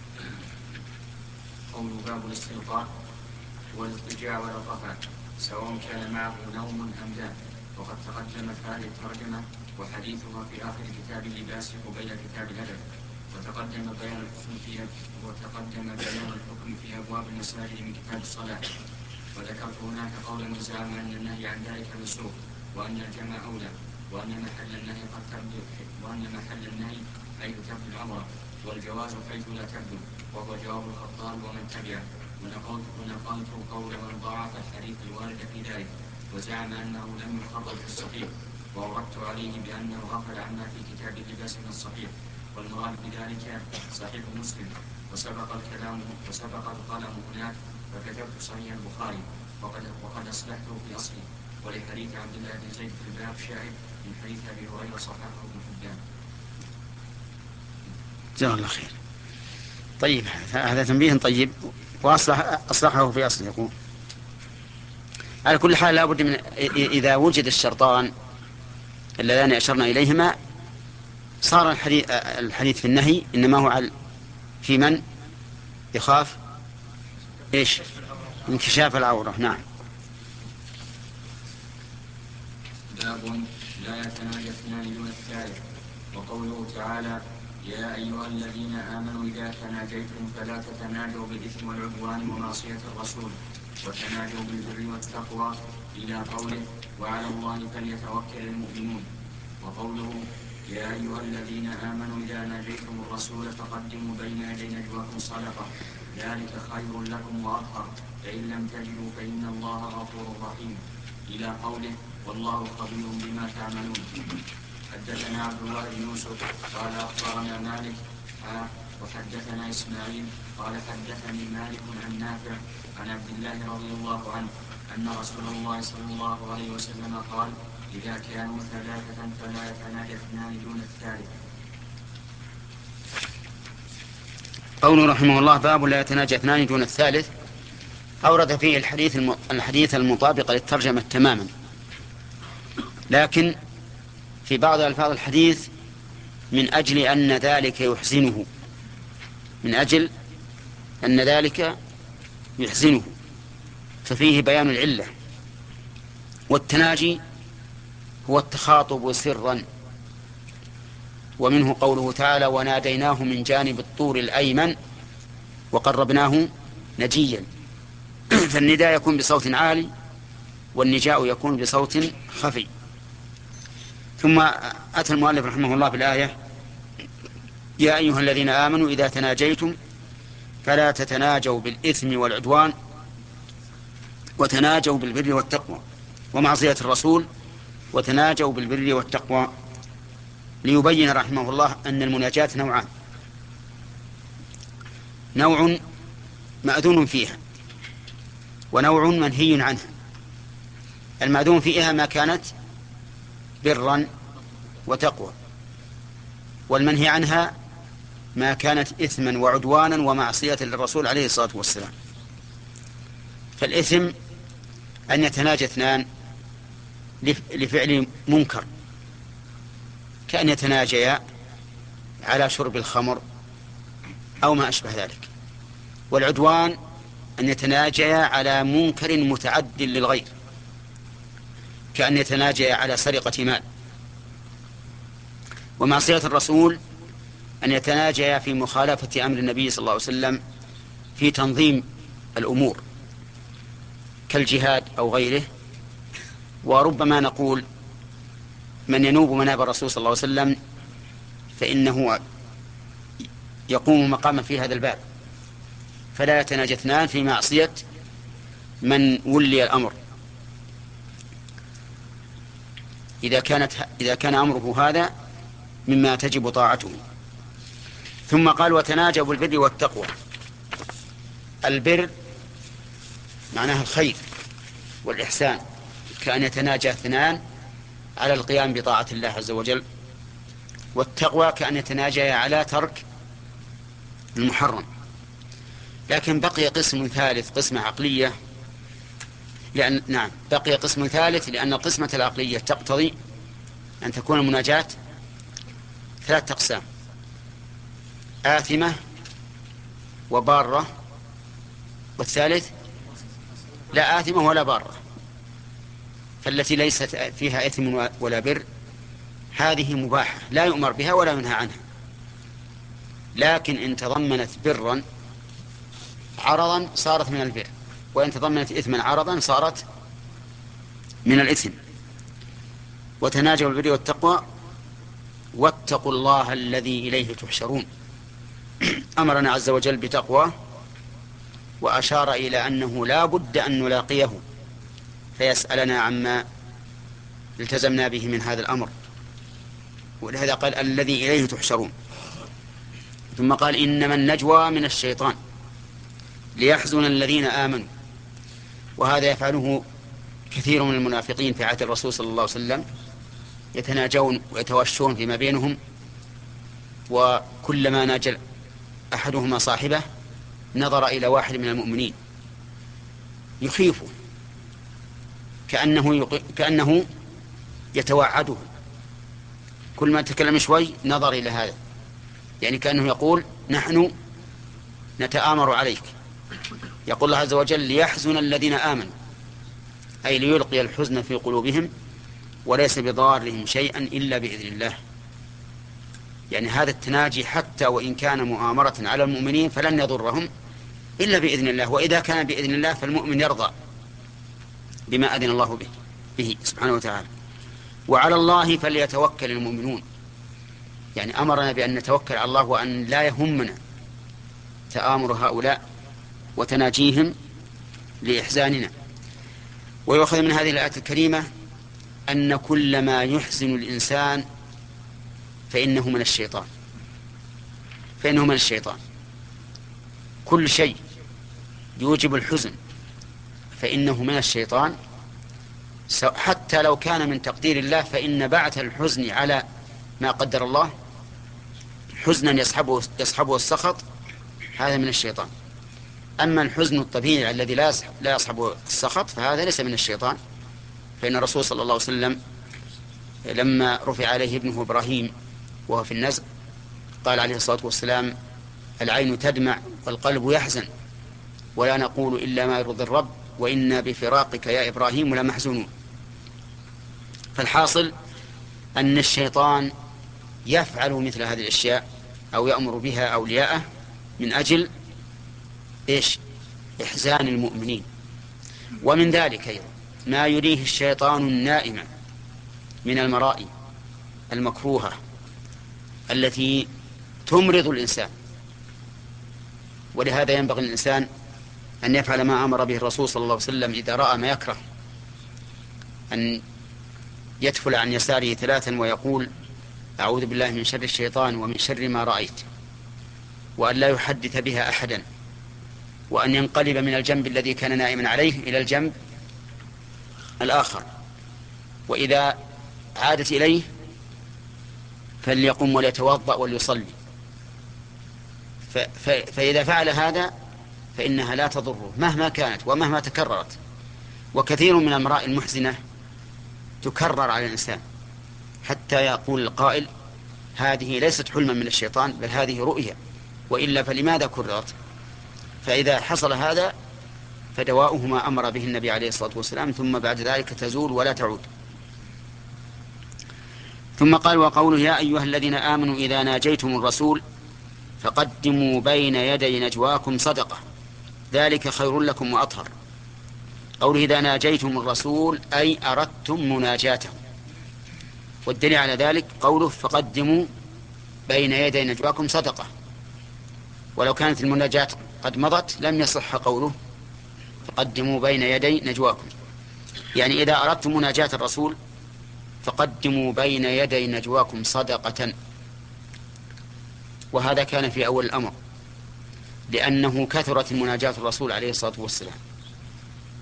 S2: قول باب الاستلقاء والاضطجاع والرفع سواء كان معه نوم أم لا، وقد تقدمت هذه الترجمة وحديثها في آخر كتاب اللباس قبيل كتاب الأدب، وتقدم بيان الحكم فيها وتقدم بيان الحكم في أبواب المساجد من كتاب الصلاة. وذكرت هناك قولا وزعم أن النهي عن ذلك منسوخ، وأن الجمع أولى، وأن محل النهي قد تبدو وأن محل النهي حيث تبدو العمرة، والجواز حيث لا تبدو، وهو جواب الخطاب ومن تبعه. ونقلت ونقلت قول من ضاعف الحديث الوارد في ذلك، وزعم أنه لم يخرج في الصحيح، وأوردت عليه بأنه غفل عما في كتاب اللباس من الصحيح، والمراد بذلك صحيح مسلم، وسبق الكلام وسبق القلم هناك، فكتبت صحيح البخاري وقد وقد أصلحته في أصله. ولحديث عبد الله بن زيد في الباب شاهد من حديث أبي هريرة صححه ابن حبان.
S1: جزاه الله خير. طيب هذا تنبيه طيب، وأصلح أصلحه في أصله. يقول على كل حال لا بد من إذا وجد الشرطان اللذان أشرنا إليهما صار الحديث, الحديث في النهي إنما هو على في من يخاف إيش انكشاف العورة. نعم.
S2: باب لا يتناجى اثنان دون الثالث. وقوله تعالى يا أيها الذين آمنوا إذا تناجيتم فلا تتناجوا بالإثم والعدوان ومعصية الرسول، وتناجوا بالبر والتقوى إلى قوله وعلى الله فليتوكل المؤمنون. وقوله يا أيها الذين آمنوا إذا ناجيتم الرسول فقدموا بين يدي نجواكم صدقة ذلك خير لكم وأطهر فإن لم تجدوا فإن الله غفور رحيم إلى قوله والله خبير بما تعملون. حدثنا عبد الله بن يوسف قال أخبرنا مالك وحدثنا إسماعيل قال حدثني مالك عن نافع عن عبد الله رضي الله عنه أن رسول الله صلى الله عليه وسلم قال إذا كانوا ثلاثة فلا يتناجى اثنان دون الثالث.
S1: قوله رحمه الله باب لا يتناجى اثنان دون الثالث، أورد فيه الحديث الحديث المطابق للترجمة تماما، لكن في بعض ألفاظ الحديث من أجل أن ذلك يحزنه من أجل أن ذلك يحزنه ففيه بيان العلة. والتناجي هو التخاطب سرا، ومنه قوله تعالى وناديناه من جانب الطور الأيمن وقربناه نجيا. فالنداء يكون بصوت عالي والنجاء يكون بصوت خفي. ثم أتى المؤلف رحمه الله بالآية يا أيها الذين آمنوا إذا تناجيتم فلا تتناجوا بالإثم والعدوان وتناجوا بالبر والتقوى ومعصية الرسول وتناجوا بالبر والتقوى، ليبين رحمه الله أن المناجاة نوعان: نوع مأذون فيها ونوع منهي عنه. المأذون فيها ما كانت برا وتقوى، والمنهي عنها ما كانت إثما وعدوانا ومعصية للرسول عليه الصلاة والسلام. فالإثم أن يتناجى اثنان لفعل منكر كأن يتناجيا على شرب الخمر أو ما أشبه ذلك. والعدوان أن يتناجيا على منكر متعد للغير كأن يتناجيا على سرقة مال. ومعصية الرسول أن يتناجيا في مخالفة أمر النبي صلى الله عليه وسلم في تنظيم الأمور كالجهاد أو غيره. وربما نقول من ينوب مناب الرسول صلى الله عليه وسلم فإنه يقوم مقاما في هذا الباب، فلا يتناجى اثنان في معصية من ولي الأمر إذا كانت إذا كان أمره هذا مما تجب طاعته. ثم قال وتناجوا بالبر والتقوى. البر معناها الخير والإحسان، كأن يتناجى اثنان على القيام بطاعة الله عز وجل والتقوى كأن يتناجيا على ترك المحرم. لكن بقي قسم ثالث، قسمة عقلية، لأن نعم بقي قسم ثالث لأن القسمة العقلية تقتضي أن تكون المناجاة ثلاث أقسام: آثمة وبارة، والثالث لا آثمة ولا بارة. فالتي ليست فيها إثم ولا بر هذه مباحة لا يؤمر بها ولا ينهى عنها، لكن إن تضمنت برا عرضا صارت من البر، وإن تضمنت إثما عرضا صارت من الإثم. وتناجوا البر والتقوى واتقوا الله الذي إليه تحشرون. أمرنا عز وجل بتقواه، وأشار إلى أنه لا بد أن نلاقيه فيسألنا عما التزمنا به من هذا الأمر، ولهذا قال الذي إليه تحشرون. ثم قال إنما النجوى من الشيطان ليحزن الذين آمنوا. وهذا يفعله كثير من المنافقين في عهد الرسول صلى الله عليه وسلم، يتناجون ويتوشون فيما بينهم، وكلما ناجى أحدهما صاحبه نظر إلى واحد من المؤمنين يخيفه كأنه, يق... كأنه يتوعده، كل ما تكلم شوي نظر إلى هذا، يعني كأنه يقول نحن نتآمر عليك. يقول الله عز وجل ليحزن الذين آمنوا، أي ليلقي الحزن في قلوبهم وليس بضارهم شيئا إلا بإذن الله. يعني هذا التناجي حتى وإن كان مؤامرة على المؤمنين فلن يضرهم إلا بإذن الله، وإذا كان بإذن الله فالمؤمن يرضى بما أذن الله به, به سبحانه وتعالى. وعلى الله فليتوكل المؤمنون، يعني أمرنا بأن نتوكل على الله وأن لا يهمنا تآمر هؤلاء وتناجيهم لإحزاننا. ويؤخذ من هذه الآية الكريمة أن كل ما يحزن الإنسان فإنه من الشيطان، فإنه من الشيطان. كل شيء يوجب الحزن فإنه من الشيطان، حتى لو كان من تقدير الله، فإن بعث الحزن على ما قدر الله حزنا يصحبه, يصحبه السخط، هذا من الشيطان. أما الحزن الطبيعي الذي لا يصحبه السخط فهذا ليس من الشيطان. فإن الرسول صلى الله عليه وسلم لما رفع عليه ابنه إبراهيم وهو في النزع قال عليه الصلاة والسلام العين تدمع والقلب يحزن ولا نقول إلا ما يرضي الرب وإنا بفراقك يا إبراهيم لمحزونون. فالحاصل أن الشيطان يفعل مثل هذه الأشياء أو يأمر بها أولياءه من أجل إيش؟ إحزان المؤمنين. ومن ذلك أيضا ما يريه الشيطان النائم من المرائي المكروهة التي تمرض الإنسان. ولهذا ينبغي الإنسان أن يفعل ما أمر به الرسول صلى الله عليه وسلم إذا رأى ما يكره، أن يتفل عن يساره ثلاثا ويقول أعوذ بالله من شر الشيطان ومن شر ما رأيت، وأن لا يحدث بها أحدا، وأن ينقلب من الجنب الذي كان نائما عليه إلى الجنب الآخر، وإذا عادت إليه فليقم وليتوضأ وليصلي. فإذا فعل هذا فإنها لا تضره مهما كانت ومهما تكررت. وكثير من المرائي المحزنة تكرر على الإنسان حتى يقول القائل هذه ليست حلما من الشيطان بل هذه رؤيا، وإلا فلماذا كررت؟ فإذا حصل هذا فدواؤه ما أمر به النبي عليه الصلاة والسلام، ثم بعد ذلك تزول ولا تعود. ثم قال وقوله يا أيها الذين آمنوا إذا ناجيتم الرسول فقدموا بين يدي نجواكم صدقة ذلك خير لكم وأطهر. قوله إذا ناجيتم الرسول أي أردتم مناجاته، والدليل على ذلك قوله فقدموا بين يدي نجواكم صدقة، ولو كانت المناجاة قد مضت لم يصح قوله فقدموا بين يدي نجواكم. يعني إذا أردتم مناجاة الرسول فقدموا بين يدي نجواكم صدقة. وهذا كان في أول الأمر لأنه كثرت المناجاة الرسول عليه الصلاة والسلام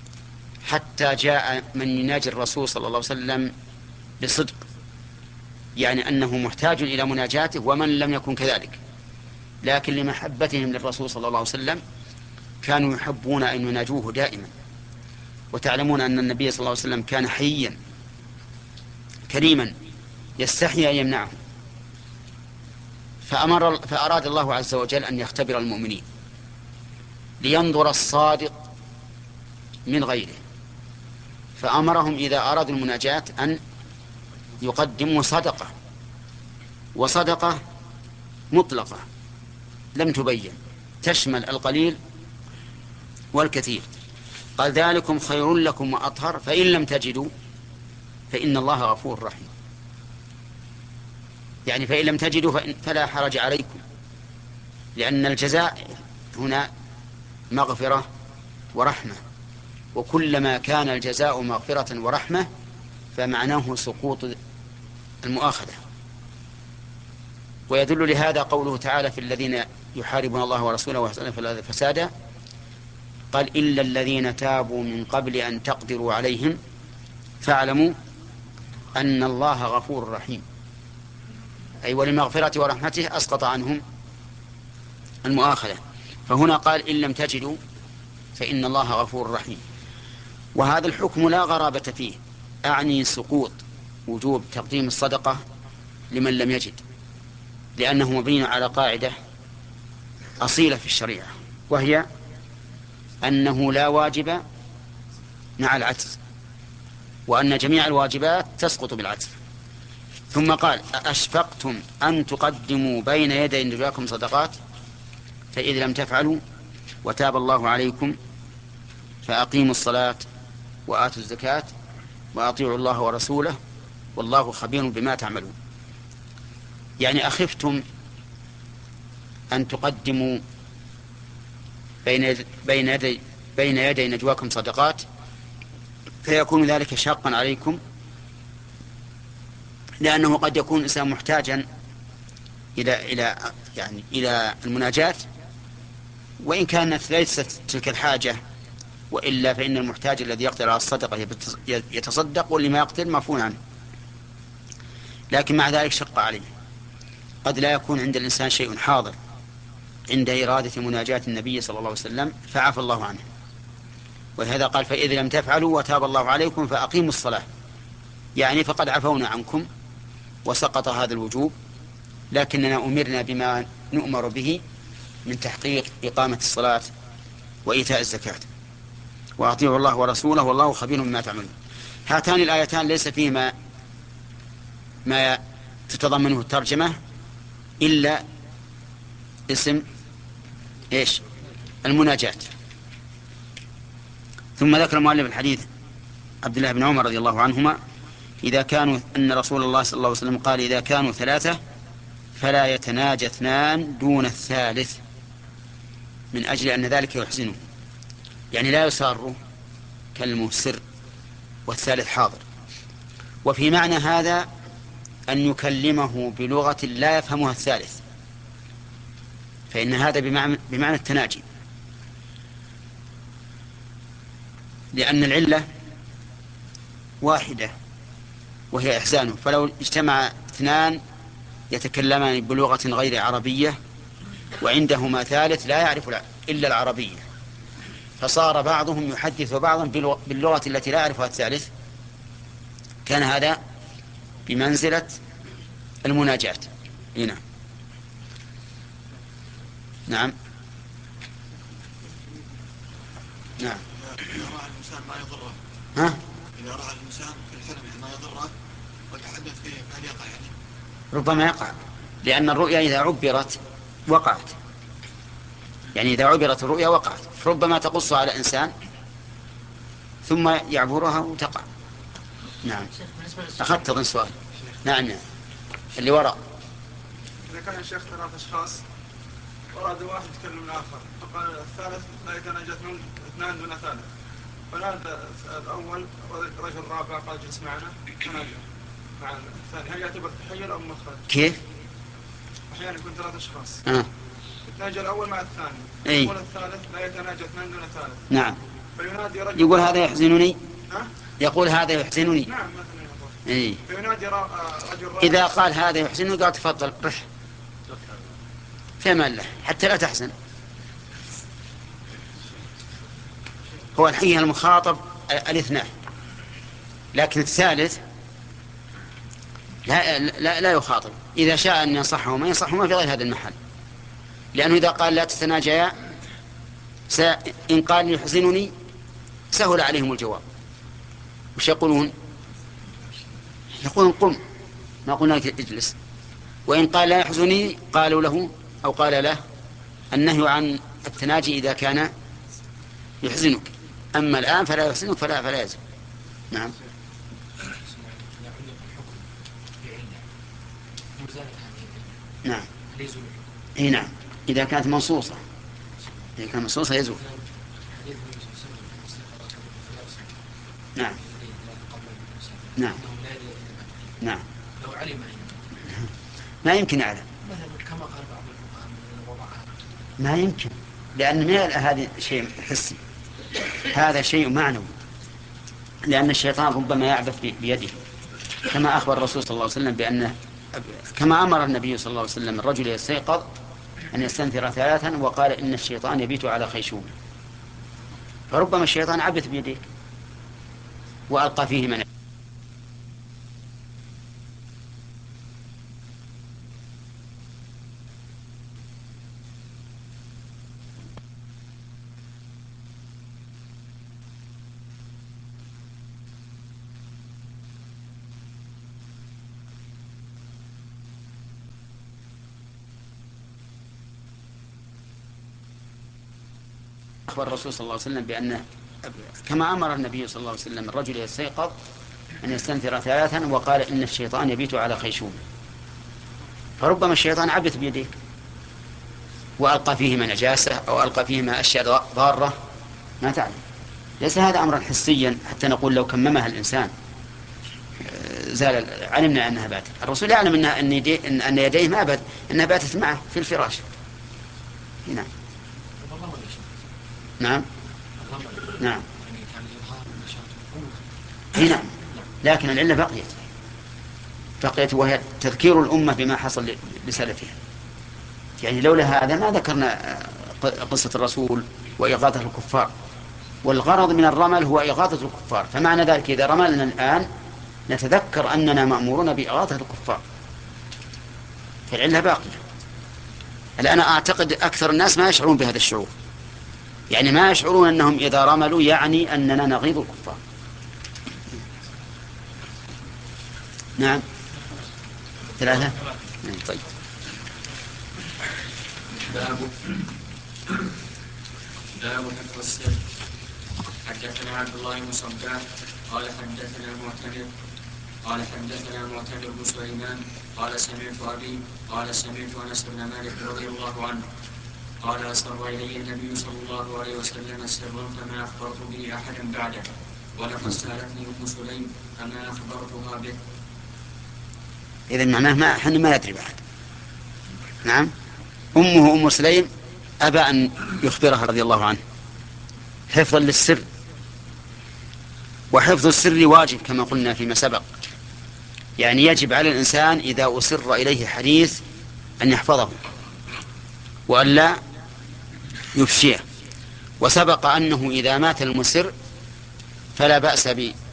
S1: حتى جاء من يناجي الرسول صلى الله عليه وسلم بصدق يعني أنه محتاج إلى مناجاته ومن لم يكن كذلك، لكن لمحبتهم للرسول صلى الله عليه وسلم كانوا يحبون أن يناجوه دائما. وتعلمون أن النبي صلى الله عليه وسلم كان حيا كريما يستحي أن يمنعه، فأمر فأراد الله عز وجل أن يختبر المؤمنين لينظر الصادق من غيره، فأمرهم إذا أرادوا المناجاة أن يقدموا صدقة، وصدقة مطلقة لم تبين، تشمل القليل والكثير. قال ذلكم خير لكم وأطهر فإن لم تجدوا فإن الله غفور رحيم. يعني فإن لم تجدوا فلا حرج عليكم، لأن الجزاء هنا مغفرة ورحمة، وكلما كان الجزاء مغفرة ورحمة فمعناه سقوط المؤاخذة. ويدل لهذا قوله تعالى في الذين يحاربون الله ورسوله ويحصون في الأرض فسادا، قال إلا الذين تابوا من قبل أن تقدروا عليهم فاعلموا أن الله غفور رحيم. أي ولمغفرة ورحمته أسقط عنهم المؤاخذة. فهنا قال إن لم تجدوا فإن الله غفور رحيم. وهذا الحكم لا غرابة فيه، أعني سقوط وجوب تقديم الصدقة لمن لم يجد، لأنه مبني على قاعدة أصيلة في الشريعة، وهي أنه لا واجب مع العجز، وأن جميع الواجبات تسقط بالعجز. ثم قال أشفقتم أن تقدموا بين يدي نجواكم صدقات فإذ لم تفعلوا وتاب الله عليكم فأقيموا الصلاة وآتوا الزكاة وأطيعوا الله ورسوله والله خبير بما تعملون. يعني أخفتم أن تقدموا بين بين يدي بين يدي نجواكم صدقات فيكون ذلك شاقا عليكم، لأنه قد يكون الإنسان محتاجا إلى إلى يعني إلى المناجاة، وإن كانت ليست تلك الحاجة، وإلا فإن المحتاج الذي يقدر على الصدقة يتصدق، واللي ما يقدر معفو عنه. لكن مع ذلك شق عليه، قد لا يكون عند الإنسان شيء حاضر عند إرادة مناجاة النبي صلى الله عليه وسلم فعفى الله عنه. ولهذا قال فإذ لم تفعلوا وتاب الله عليكم فأقيموا الصلاة، يعني فقد عفونا عنكم وسقط هذا الوجوب، لكننا أمرنا بما نؤمر به من تحقيق إقامة الصلاة وإيتاء الزكاة وأطيعوا الله ورسوله والله خبير بما تعملون. هاتان الآيتان ليس فيما ما تتضمنه الترجمة إلا اسم إيش المناجاة. ثم ذكر المؤلف الحديث عبد الله بن عمر رضي الله عنهما إذا كانوا أن رسول الله صلى الله عليه وسلم قال إذا كانوا ثلاثة فلا يتناجى اثنان دون الثالث، من أجل أن ذلك يحزنه، يعني لا يسار كلمه سر والثالث حاضر. وفي معنى هذا أن يكلمه بلغة لا يفهمها الثالث، فإن هذا بمعنى, بمعنى التناجي، لأن العلة واحدة وهي إحزانه. فلو اجتمع اثنان يتكلمان بلغة غير عربية وعندهما ثالث لا يعرف إلا العربية، فصار بعضهم يحدث بعضا باللغة التي لا يعرفها الثالث، كان هذا بمنزلة المناجاة هنا. نعم نعم.
S9: إذا رأى الإنسان ما يضره،
S1: ها؟
S9: إذا رأى الإنسان في الحلم ما يضره وتحدث فيه فهل يقع؟ يعني
S1: ربما يقع، لأن الرؤيا إذا عبرت وقعت، يعني إذا عبرت الرؤيا وقعت، ربما تقص على إنسان ثم يعبرها وتقع. نعم. أخذت أظن سؤال. نعم نعم اللي وراء.
S10: إذا كان الشيخ ثلاث أشخاص وراد واحد يتكلم الآخر فقال الثالث لا يتناجى اثنان دون ثالث، فنادى الأول رجل رابع قال جلس معنا تناجى مع الثاني، هل يعتبر تحيل أو مخرج؟
S1: كيف؟
S10: أحيانا يكون ثلاث أشخاص
S1: آه.
S10: يتناجى الأول مع الثاني،
S1: أي.
S10: يقول الثالث لا يتناجى اثنان دون ثالث.
S1: نعم.
S10: فينادي رجل
S1: يقول هذا يحزنني.
S10: ها؟
S1: يقول هذا يحزنني.
S10: نعم مثلا يقول
S1: إيه؟
S10: فينادي رجل
S1: إذا قال هذا يحسن قال تفضل رح في أمان الله حتى لا تحزن. هو الحين المخاطب الاثنان، لكن الثالث لا, لا, لا يخاطب. إذا شاء أن ينصحه ما ينصحه في غير هذا المحل، لأنه إذا قال لا تتناجيا إن قال يحزنني سهل عليهم الجواب. وش يقولون؟ يقولون قم، ما قلنا لك اجلس. وإن قال لا يحزنني قالوا له أو قال له النهي عن التناجي إذا كان يحزنك، أما الآن فلا يحزنك فلا فلا يزن. نعم. نعم. اي نعم، إذا كانت منصوصة، إذا كانت منصوصة يزول. نعم. نعم. نعم.
S5: لو علم
S1: ما يمكن يعلم،
S5: كما قال بعض الفقهاء
S1: ما يمكن، لأن ما هذا شيء حسي، هذا شيء معنوي، لأن الشيطان ربما يعبث بيده، كما أخبر الرسول صلى الله عليه وسلم بأنه، كما أمر النبي صلى الله عليه وسلم الرجل يستيقظ أن يستنثر ثلاثا وقال إن الشيطان يبيت على خيشومه، فربما الشيطان عبث بيده وألقى فيه من. أخبر الرسول صلى الله عليه وسلم بأنه، كما أمر النبي صلى الله عليه وسلم الرجل يستيقظ أن يستنثر ثلاثا وقال إن الشيطان يبيت على خيشومه، فربما الشيطان عبث بيده وألقى فيهما نجاسة أو ألقى فيهما أشياء ضارة ما تعلم. ليس هذا أمرا حسيا حتى نقول لو كممها الإنسان زال علمنا أنها باتت. الرسول يعلم أن أن يديه, أن يديه ما بات أنها باتت معه في الفراش. نعم. نعم. نعم. نعم. لكن العلة بقيت بقيت وهي تذكير الأمة بما حصل لسلفها. يعني لولا هذا ما ذكرنا قصة الرسول وإغاثة الكفار، والغرض من الرمل هو إغاثة الكفار، فمعنى ذلك إذا رملنا الآن نتذكر أننا مأمورون بإغاثة الكفار، فالعلة باقية. الآن أعتقد أكثر الناس ما يشعرون بهذا الشعور، يعني ما يشعرون أنهم إذا رملوا يعني أننا نغيظ الكفار. نعم. ثلاثة. طيب.
S2: باب باب حفظ السر. حدثنا عبد الله بن صباح قال حدثنا معتمر قال حدثنا معتمر بن سليمان قال سمعت أبي قال سمعت أنس بن مالك رضي الله عنه قال أسر إلي النبي صلى الله عليه وسلم سرا فما أخبرت به أحدا بعده، ولقد سألتني أم سليم فما أخبرتها به.
S1: إذن معناه ما احنا ما ندري بعد. نعم. أمه أم سليم أبى أن يخبرها رضي الله عنه حفظا للسر، وحفظ السر واجب كما قلنا فيما سبق، يعني يجب على الإنسان إذا أسر إليه حديث أن يحفظه وأن لا يفشيه. وسبق أنه إذا مات المسر فلا بأس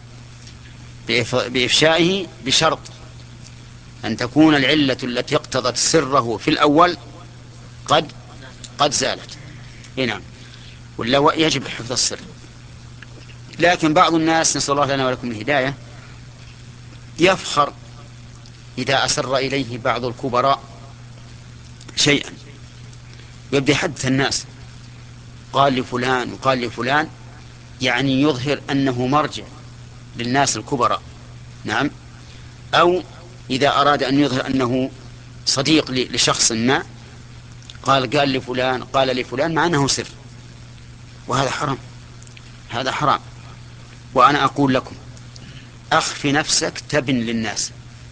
S1: بإفشائه بشرط أن تكون العلة التي اقتضت سره في الأول قد قد زالت. نعم. ولا يجب حفظ السر. لكن بعض الناس، نسأل الله لنا ولكم الهداية، يفخر إذا أسر إليه بعض الكبراء شيئا يبدأ يحدث الناس، قال لفلان وقال لفلان، يعني يظهر أنه مرجع للناس الكبراء. نعم. أو إذا أراد أن يظهر أنه صديق لشخص ما قال قال لفلان قال لفلان مع أنه سر، وهذا حرام، هذا حرام. وأنا أقول لكم أخف نفسك تبن للناس.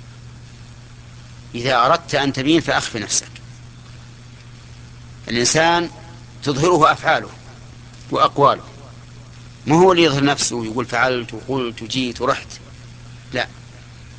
S1: إذا أردت أن تبين فأخف نفسك. الإنسان تظهره أفعاله وأقواله، ما هو اللي يظهر نفسه ويقول فعلت وقلت وجيت ورحت، لا،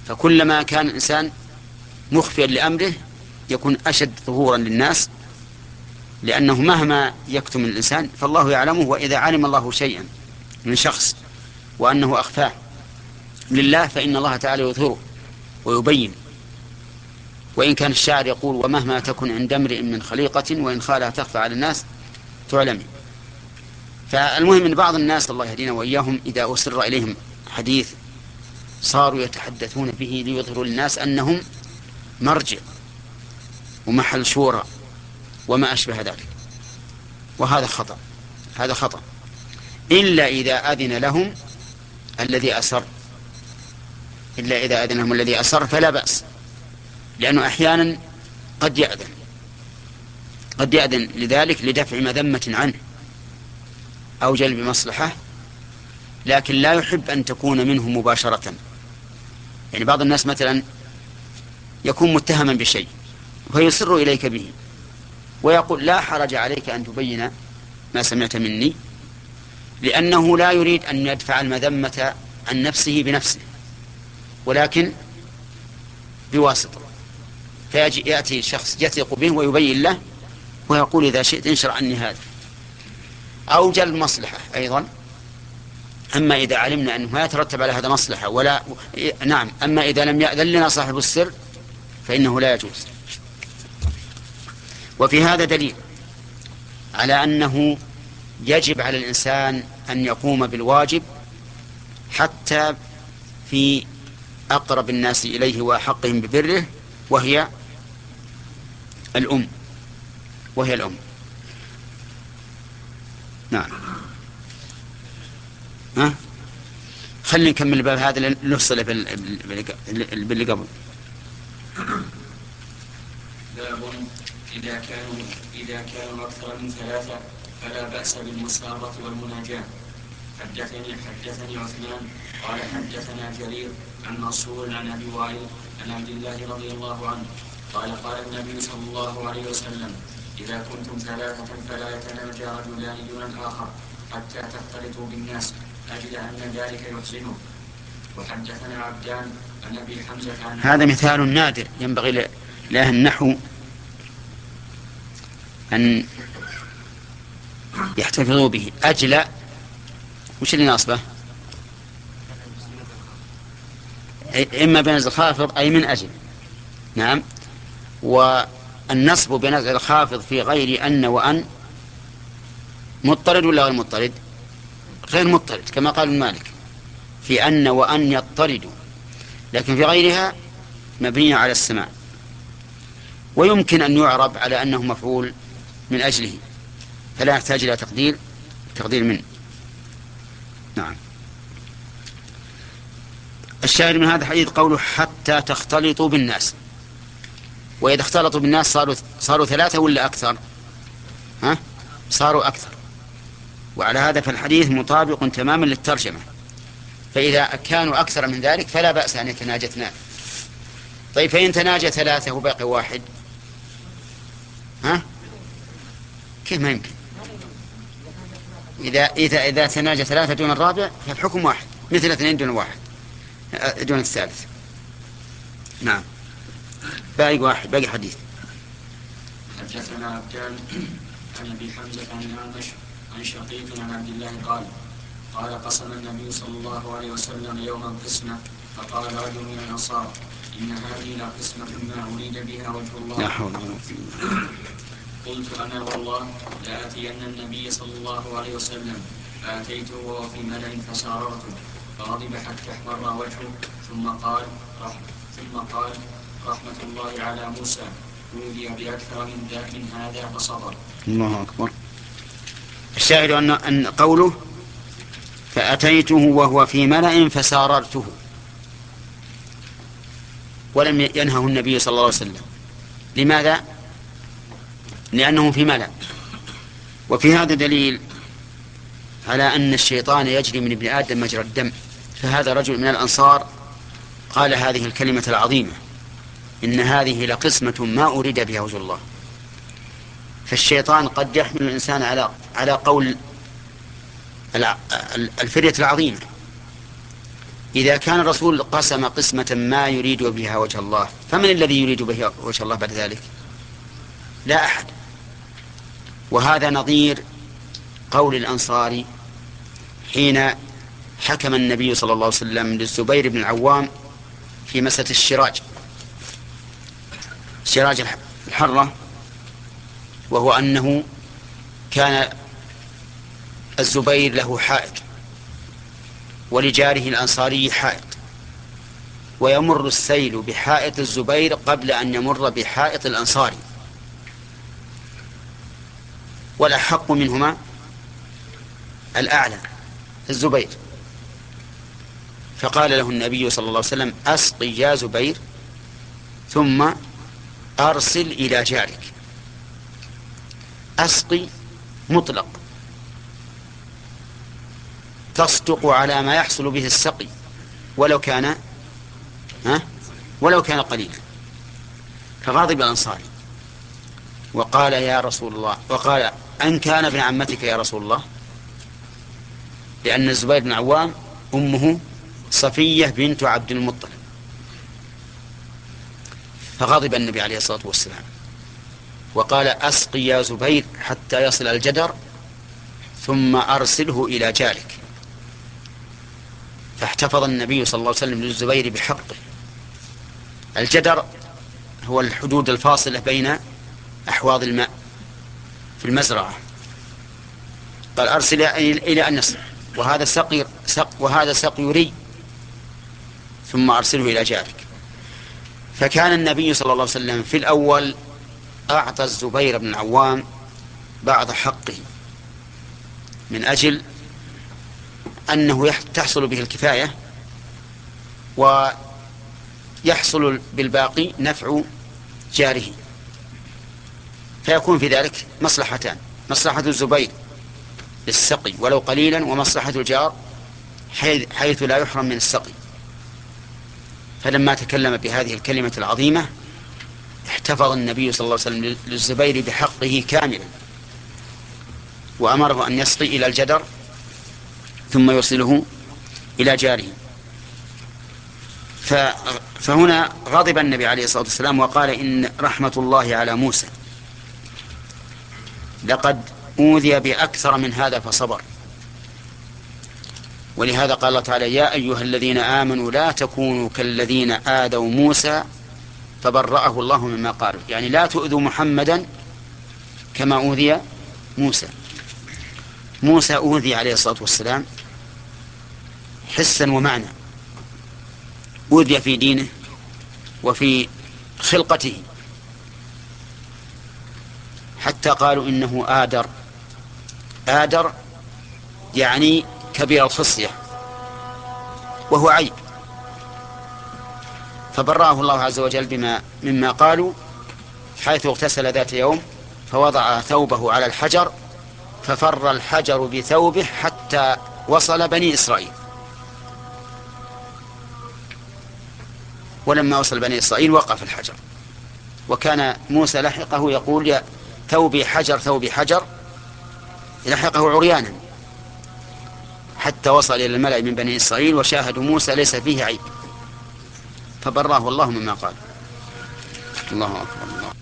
S1: فكلما كان الإنسان مخفيا لأمره يكون أشد ظهورا للناس، لأنه مهما يكتم الإنسان فالله يعلمه. وإذا علم الله شيئا من شخص وأنه أخفاه لله فإن الله تعالى يظهره ويبين. وإن كان الشاعر يقول: ومهما تكن عند امرئ من خليقة وإن خالها تخفى على الناس تعلمي. فالمهم أن بعض الناس الله يهدينا وإياهم إذا أسر إليهم حديث صاروا يتحدثون به ليظهروا للناس أنهم مرجع ومحل شورى وما أشبه ذلك، وهذا خطأ. هذا خطأ إلا إذا أذن لهم الذي أسر إلا إذا أذن لهم الذي أسر فلا بأس، لأنه أحيانا قد يأذن قد يأذن لذلك لدفع مذمة عنه أو جلب مصلحة، لكن لا يحب أن تكون منه مباشرة. يعني بعض الناس مثلا يكون متهما بشيء فيصر إليك به ويقول: لا حرج عليك أن تبين ما سمعت مني، لأنه لا يريد أن يدفع المذمة عن نفسه بنفسه ولكن بواسطة. فيأتي شخص يثق به ويبين له ويقول: إذا شئت انشر عني هذا، أو جلب مصلحة أيضا. أما إذا علمنا أنه لا يترتب على هذا مصلحة ولا نعم أما إذا لم يأذن لنا صاحب السر فإنه لا يجوز. وفي هذا دليل على أنه يجب على الإنسان أن يقوم بالواجب حتى في أقرب الناس إليه وأحقهم ببره، وهي الأم وهي الأم نعم. ها خلينا نكمل الباب هذا نفصل باللي قبل.
S2: باب إذا كانوا إذا كانوا أكثر من ثلاثة فلا بأس بالمسارة والمناجاة. حدثني حدثني عثمان قال حدثنا جرير عن منصور عن أبي وائل عن عبد الله رضي الله عنه قال قال النبي صلى الله عليه وسلم: إذا كنتم ثلاثة فلا يتناجى رجلان دون الآخر حتى تختلطوا بالناس أجل أن ذلك يحزنه. وحدثنا عبدان عن أبي حمزة عن
S1: هذا مثال نادر ينبغي لأهل النحو أن يحتفظوا به. أجل وش اللي ناصبه؟ إما بنزل الخافض أي من أجل. نعم. والنصب بنزل الخافض في غير أن وأن مضطرد ولا غير مضطرد؟ غير مضطرد كما قال المالك في أن وأن يضطردوا، لكن في غيرها مبنية على السماع. ويمكن أن يعرب على أنه مفعول من أجله فلا يحتاج إلى تقدير تقدير منه. نعم. الشاهد من هذا الحديث قوله حتى تختلطوا بالناس. وإذا اختلطوا بالناس صاروا صاروا ثلاثة ولا أكثر؟ ها؟ صاروا أكثر. وعلى هذا فالحديث مطابق تماما للترجمة. فإذا كانوا أكثر من ذلك فلا بأس أن يتناجى اثنان. طيب فإن تناجى ثلاثة وباقي واحد، ها؟ كيف ما يمكن؟ إذا إذا إذا تناجى ثلاثة دون الرابع فالحكم واحد، مثل اثنين دون واحد دون الثالث. نعم. باقي واحد باقي حديث.
S2: حدثنا عبدان عن أبي حمزة عن الأعمش عن شقيق عن عبد الله قال قال قسم النبي صلى الله عليه وسلم يوما قسمة فقال رجل من الأنصار: إن هذه لقسمة ما أريد بها وجه الله.
S1: لا حول ولا قوة.
S2: قلت أنا والله لآتين النبي صلى الله عليه وسلم فأتيته وهو في ملأ فساررته فغضب حتى احمر وجهه ثم قال رحمة ثم قال رحمة الله على موسى أوذي بأكثر من ذاك من هذا فصبر.
S1: الله أكبر. الشاهد أن أن قوله فأتيته وهو في ملأ فساررته، ولم ينهه النبي صلى الله عليه وسلم. لماذا؟ لأنه في ملأ. وفي هذا دليل على أن الشيطان يجري من ابن آدم مجرى الدم. فهذا رجل من الأنصار قال هذه الكلمة العظيمة: إن هذه لقسمة ما أريد بها وجه الله. فالشيطان قد يحمل الإنسان على على قول الفرية العظيمة، إذا كان الرسول قسم قسمة ما يريد بها وجه الله، فمن الذي يريد بها وجه الله بعد ذلك؟ لا أحد. وهذا نظير قول الأنصاري حين حكم النبي صلى الله عليه وسلم للزبير بن العوام في مسألة الشراج شراج الحرة، وهو أنه كان الزبير له حائط ولجاره الأنصاري حائط، ويمر السيل بحائط الزبير قبل أن يمر بحائط الأنصاري، والأحق منهما الأعلى الزبير. فقال له النبي صلى الله عليه وسلم: أسقي يا زبير ثم أرسل إلى جارك. أسقي مطلق تصدق على ما يحصل به السقي ولو كان ها ولو كان قليلا. فغضب الأنصاري وقال: يا رسول الله، وقال: أن كان ابن عمتك يا رسول الله، لأن الزبير بن عوام أمه صفية بنت عبد المطلب. فغضب النبي عليه الصلاة والسلام وقال: أسقي يا زبير حتى يصل الجدر ثم أرسله إلى جارك. فاحتفظ النبي صلى الله عليه وسلم للزبير بحقه. الجدر هو الحدود الفاصلة بين أحواض الماء في المزرعة. قال: أرسل إلى أن يصل، وهذا سقي سق وهذا سقي ري، ثم أرسله إلى جارك. فكان النبي صلى الله عليه وسلم في الأول أعطى الزبير بن العوام بعض حقه من أجل أنه تحصل به الكفاية ويحصل بالباقي نفع جاره، فيكون في ذلك مصلحتان: مصلحة الزبير بالسقي ولو قليلا، ومصلحة الجار حيث لا يحرم من السقي. فلما تكلم بهذه الكلمة العظيمة احتفظ النبي صلى الله عليه وسلم للزبير بحقه كاملا، وأمره أن يسقي إلى الجدر ثم يوصله إلى جاره. فهنا غضب النبي عليه الصلاة والسلام وقال: إن رحمة الله على موسى، لقد أوذي بأكثر من هذا فصبر. ولهذا قال الله تعالى: يا أيها الذين آمنوا لا تكونوا كالذين آذوا موسى فبرأه الله مما قالوا. يعني لا تؤذوا محمدا كما أوذي موسى. موسى أوذي عليه الصلاة والسلام حسا ومعنى، أوذي في دينه وفي خلقته، حتى قالوا إنه آدر. آدر يعني كبير الخصية، وهو عيب. فبرأه الله عز وجل بما مما قالوا، حيث اغتسل ذات يوم فوضع ثوبه على الحجر ففر الحجر بثوبه حتى وصل بني إسرائيل. ولما وصل بني إسرائيل وقف الحجر، وكان موسى لحقه يقول: يا ثوبي حجر ثوبي حجر، لحقه عريانا حتى وصل إلى الملأ من بني إسرائيل وشاهدوا موسى ليس فيه عيب، فبراه الله مما قال. الله أكبر. الله.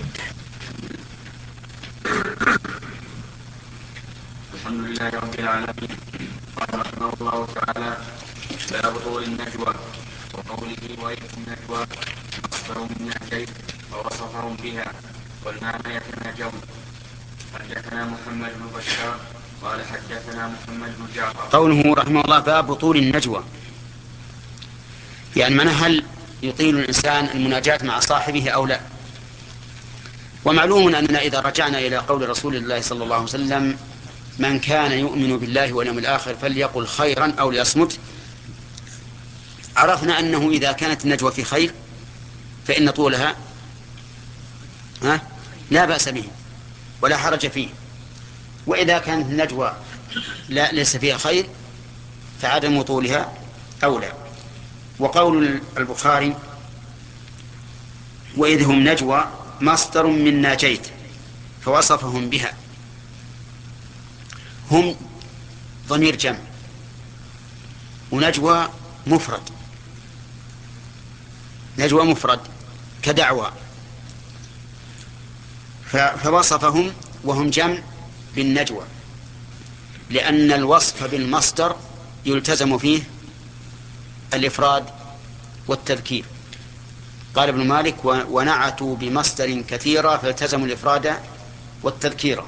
S2: الحمد لله رب العالمين. قال رحمه الله تعالى: باب طول النجوى، وقوله وإذ النجوى مصدر من نهجين ووصفهم بها والمعنى يتناجون. حدثنا محمد بن بشار قال حدثنا محمد بن جعفر.
S1: قوله رحمه الله باب طول النجوى، يعني من هل يطيل الإنسان المناجاة مع صاحبه أو لا؟ ومعلوم أننا إذا رجعنا إلى قول رسول الله صلى الله عليه وسلم: من كان يؤمن بالله واليوم الآخر فليقل خيرا أو ليصمت، عرفنا أنه إذا كانت النجوى في خير فإن طولها ها لا بأس به ولا حرج فيه، وإذا كانت النجوى لا ليس فيها خير فعدم طولها أولى. وقول البخاري وإذ هم نجوى مصدر من ناجيت فوصفهم بها. هم ضمير جمع، ونجوى مفرد، نجوى مفرد كدعوى، فوصفهم وهم جمع بالنجوى، لأن الوصف بالمصدر يلتزم فيه الإفراد والتذكير. قال ابن مالك: ونعتوا بمصدر كثيرا فالتزموا الإفراد والتذكير.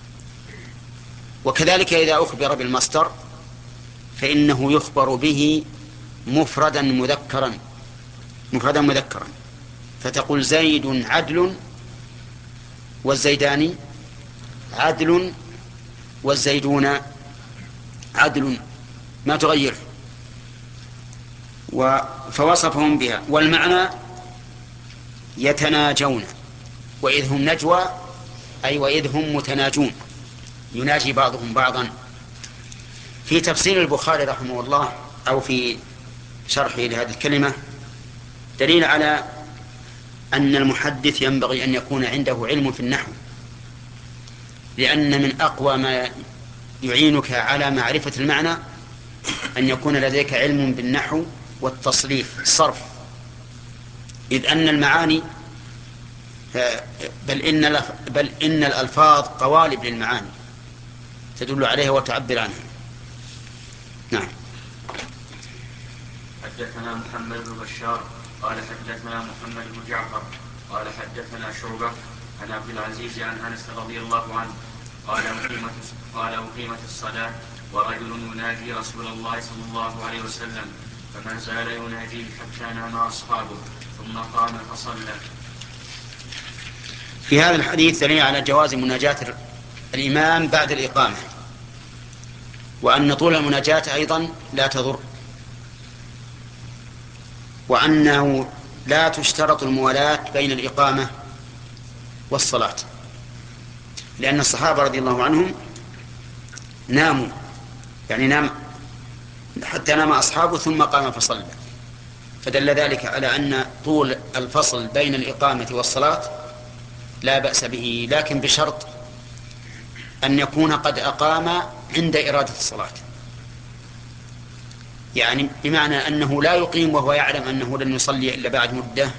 S1: وكذلك إذا أخبر بالمصدر فإنه يخبر به مفردا مذكرا مفردا مذكرا فتقول: زيد عدل، والزيدان عدل، والزيدون عدل، ما تغير. فوصفهم بها. والمعنى يتناجون، وإذ هم نجوى أي وإذ هم متناجون، يناجي بعضهم بعضا. في تفسير البخاري رحمه الله أو في شرحه لهذه الكلمة دليل على أن المحدث ينبغي أن يكون عنده علم في النحو، لأن من أقوى ما يعينك على معرفة المعنى أن يكون لديك علم بالنحو والتصريف الصرف، إذ أن المعاني بل إن, بل إن الألفاظ قوالب للمعاني تدل عليها وتعبر عنها. نعم.
S2: حدثنا محمد بن بشار قال حدثنا محمد بن جعفر قال حدثنا شعبة عن عبد العزيز عن أنس رضي الله عنه قال أقيمت قال أقيمت الصلاة ورجل يناجي رسول الله صلى الله عليه وسلم فما زال يناجيه حتى نام أصحابه ثم قام فصلى.
S1: في هذا الحديث دليل على جواز مناجاة الإمام بعد الإقامة، وأن طول المناجاة أيضا لا تضر، وأنه لا تشترط الموالاة بين الإقامة والصلاة، لأن الصحابة رضي الله عنهم ناموا، يعني نام حتى نام أصحابه ثم قام فصلى، فدل ذلك على أن طول الفصل بين الإقامة والصلاة لا بأس به، لكن بشرط أن يكون قد أقام عند إرادة الصلاة، يعني بمعنى أنه لا يقيم وهو يعلم أنه لن يصلي إلا بعد مدة،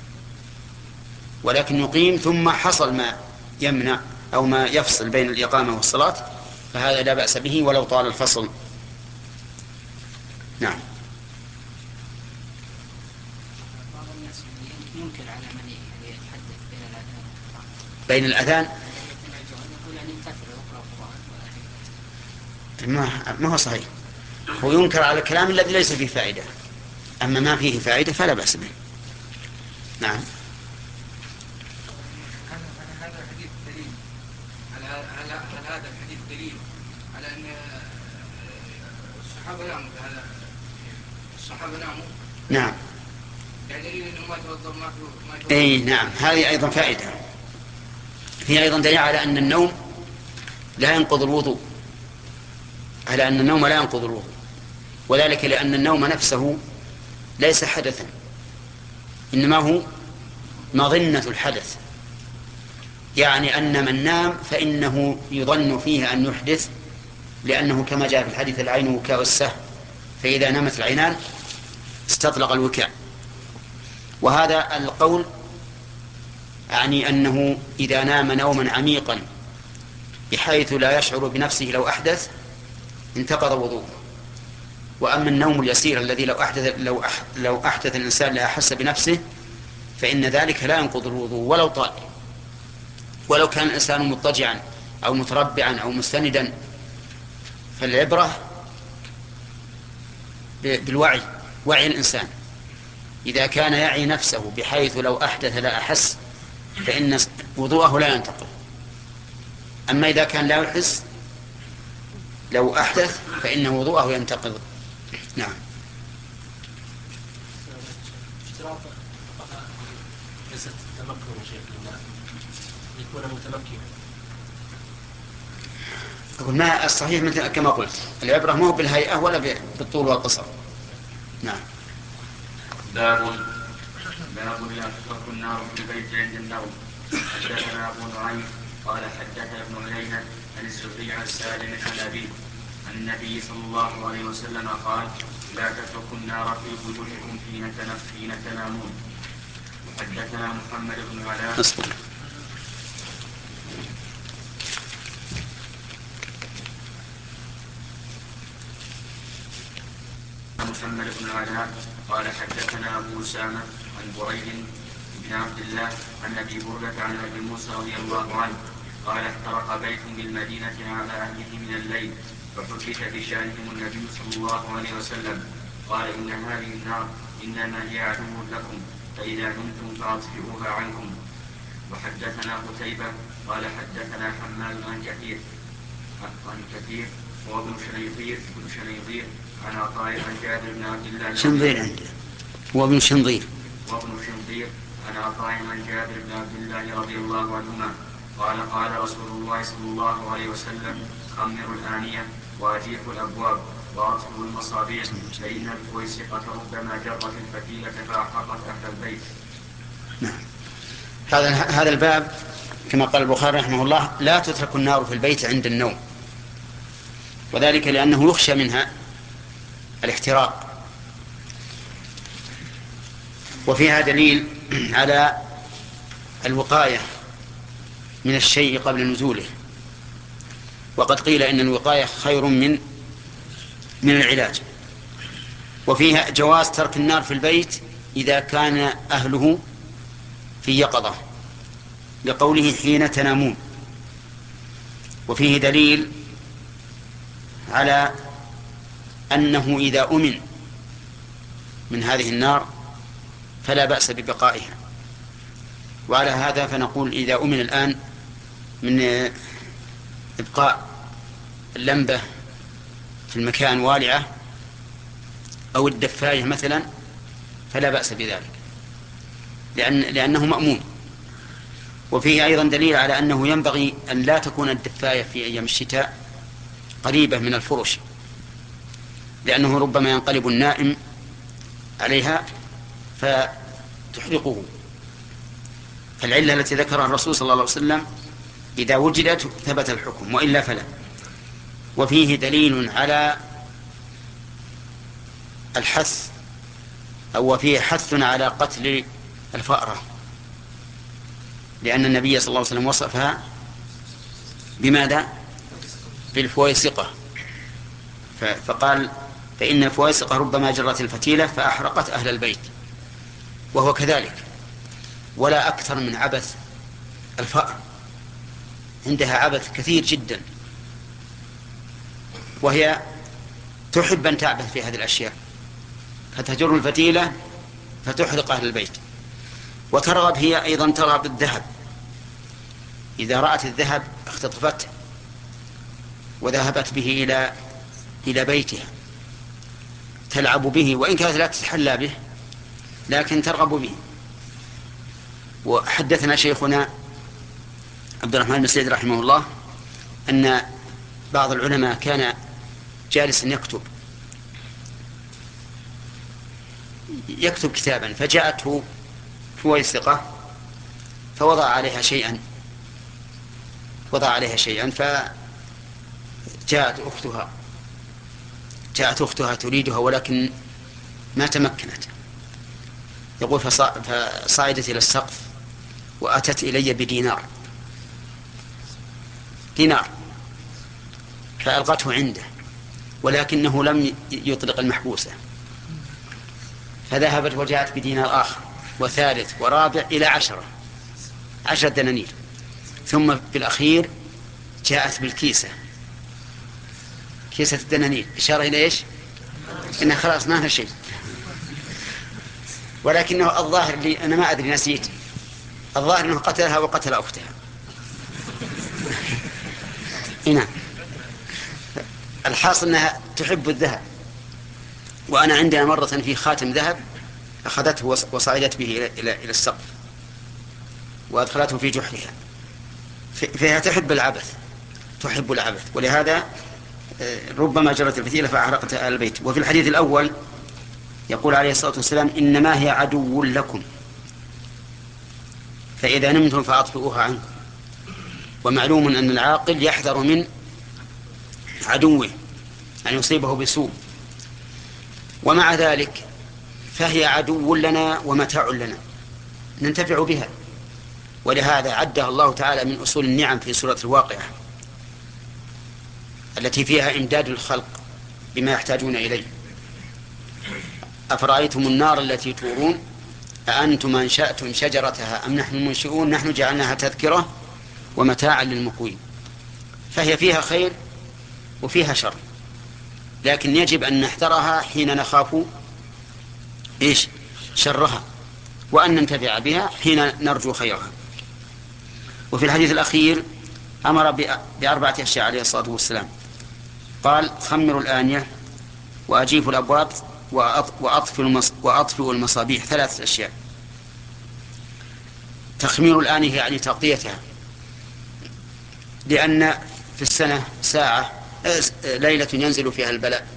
S1: ولكن يقيم ثم حصل ما يمنع أو ما يفصل بين الإقامة والصلاة، فهذا لا بأس به ولو طال الفصل. نعم.
S3: بعض الناس ينكر على من يتحدث بين الأذان
S1: بين الأذان ما ما هو صحيح، هو ينكر على الكلام الذي ليس فيه فائدة، أما ما فيه فائدة فلا بأس به. نعم.
S11: هذا الحديث دليل على على هذا الحديث دليل على أن الصحابة ناموا بهذا الصحابة ناموا.
S1: نعم.
S11: يعني دليل إنه ما توضأ ما توضأ.
S1: أي نعم، هذه أيضا فائدة. هي أيضا دليل على أن النوم لا ينقض الوضوء، على أن النوم لا ينقض الوضوء، وذلك لأن النوم نفسه ليس حدثا، إنما هو مظنة الحدث، يعني أن من نام فإنه يظن فيه أن يحدث، لأنه كما جاء في الحديث: العين وكاء السهم، فإذا نامت العينان استطلق الوكاء. وهذا القول يعني أنه إذا نام نوما عميقا بحيث لا يشعر بنفسه لو أحدث انتقض وضوءه. وأما النوم اليسير الذي لو أحدث, لو أح لو أحدث الإنسان لا أحس بنفسه فإن ذلك لا ينقض الوضوء ولو طال، ولو كان الإنسان مضطجعا أو متربعا أو مستندا. فالعبرة بالوعي، وعي الإنسان، إذا كان يعي نفسه بحيث لو أحدث لا أحس فإن وضوءه لا ينتقض. أما إذا كان لا يحس لو أحدث فإن وضوءه ينتقض. نعم.
S5: اشتراط ليست التمكن شيء يكون متمكنا.
S1: أقول ما الصحيح مثل كما قلت، العبرة مو بالهيئة ولا بالطول والقصر. نعم.
S2: باب باب لا تترك النار في البيت عند النوم. حدثنا أبو نعيم قال حدثنا ابن عيينة عن الزهري عن سالم عن أبيه عن النبي صلى الله عليه وسلم قال: لا تتركوا النار في بيوتكم حين حين تنامون. حدثنا محمد بن العلاء محمد بن العلاء قال حدثنا أبو أسامة عن بريد بن عبد الله عن أبي بردة عن أبي موسى رضي الله عنه قال احترق بيت بالمدينة على أهله من الليل فحدث بشأنهم النبي صلى الله عليه وسلم قال إن هذه النار إنما هي عدو لكم فإذا نمتم فأطفئوها عنكم. وحدثنا قتيبة قال حدثنا حماد عن كثير عن كثير وابن شنيظير بن شنيظير عن عطاء عن جابر بن عبد الله
S1: شنظير عنده وابن شنظير
S2: وابن شنظير عن عطاء عن جابر بن عبد الله رضي الله عنهما قال قال رسول الله صلى الله عليه وسلم خمروا الآنية وأجيحوا الأبواب وأطفئوا المصابيح فإن الفويسقة ربما جرت الفتيلة فأحرقت أهل البيت.
S1: نعم. هذا هذا الباب كما قال البخاري رحمه الله لا تترك النار في البيت عند النوم، وذلك لأنه يخشى منها الاحتراق. وفيها دليل على الوقاية من الشيء قبل نزوله، وقد قيل إن الوقاية خير من من العلاج. وفيها جواز ترك النار في البيت إذا كان أهله في يقظة لقوله حين تنامون. وفيه دليل على أنه إذا أمن من هذه النار فلا بأس ببقائها. وعلى هذا فنقول إذا أمن الآن من إبقاء اللمبة في المكان والعة أو الدفاية مثلا فلا بأس بذلك لأن لأنه مأمون. وفيه أيضا دليل على أنه ينبغي أن لا تكون الدفاية في أيام الشتاء قريبة من الفرش، لأنه ربما ينقلب النائم عليها فتحرقه. فالعلة التي ذكرها الرسول صلى الله عليه وسلم إذا وجدت ثبت الحكم وإلا فلا. وفيه دليل على الحث أو فيه حث على قتل الفأرة، لأن النبي صلى الله عليه وسلم وصفها بماذا؟ بالفويسقة، فقال فإن الفويسقة ربما جرت الفتيلة فأحرقت أهل البيت، وهو كذلك. ولا أكثر من عبث الفأر، عندها عبث كثير جدا، وهي تحب أن تعبث في هذه الأشياء فتهجر الفتيلة فتحرق أهل البيت. وترغب هي أيضا ترغب الذهب، إذا رأت الذهب اختطفته وذهبت به إلى إلى بيتها تلعب به، وإن كانت لا تتحلى به لكن ترغب به. وحدثنا شيخنا عبد الرحمن بن سعيد رحمه الله أن بعض العلماء كان جالسا يكتب يكتب كتابا فجاءته فويسقة فوضع عليها شيئا وضع عليها شيئا فجاءت أختها جاءت أختها تريدها ولكن ما تمكنت. يقول فصعدت إلى السقف وأتت إلي بدينار دينار فألقته عنده، ولكنه لم يطلق المحبوسة، فذهبت وجاءت بدينار آخر وثالث ورابع إلى عشرة عشرة دنانير، ثم في الأخير جاءت بالكيسة كيسة الدنانير، إشارة إلى إيش؟ إنها خلاص ما هي شيء. ولكنه الظاهر لي أنا ما أدري نسيت، الظاهر أنه قتلها وقتل أختها. هنا الحاصل أنها تحب الذهب. وأنا عندنا مرة في خاتم ذهب أخذته وصعدت به إلى إلى السقف وأدخلته في جحرها، فهي تحب العبث تحب العبث ولهذا ربما جرت الفتيلة فأحرقت أهل البيت. وفي الحديث الأول يقول عليه الصلاة والسلام إنما هي عدو لكم فإذا نمتم فأطفئوها عنكم. ومعلوم أن العاقل يحذر من عدوه أن يصيبه بسوء، ومع ذلك فهي عدو لنا ومتاع لنا ننتفع بها، ولهذا عدها الله تعالى من أصول النعم في سورة الواقعة التي فيها إمداد الخلق بما يحتاجون إليه. أفرأيتم النار التي تورون أأنتم أنشأتم شجرتها أم نحن المنشئون نحن جعلناها تذكرة ومتاعا للمقوين. فهي فيها خير وفيها شر، لكن يجب أن نحذرها حين نخاف إيش شرها، وأن ننتفع بها حين نرجو خيرها. وفي الحديث الأخير أمر بأربعة أشياء عليه الصلاة والسلام، قال خمروا الآنية وأجيفوا الأبواب وأطفئوا المصابيح، ثلاثة أشياء. تخمير الآنية يعني تغطيتها، لأن في السنة ساعة ليلة ينزل فيها البلاء،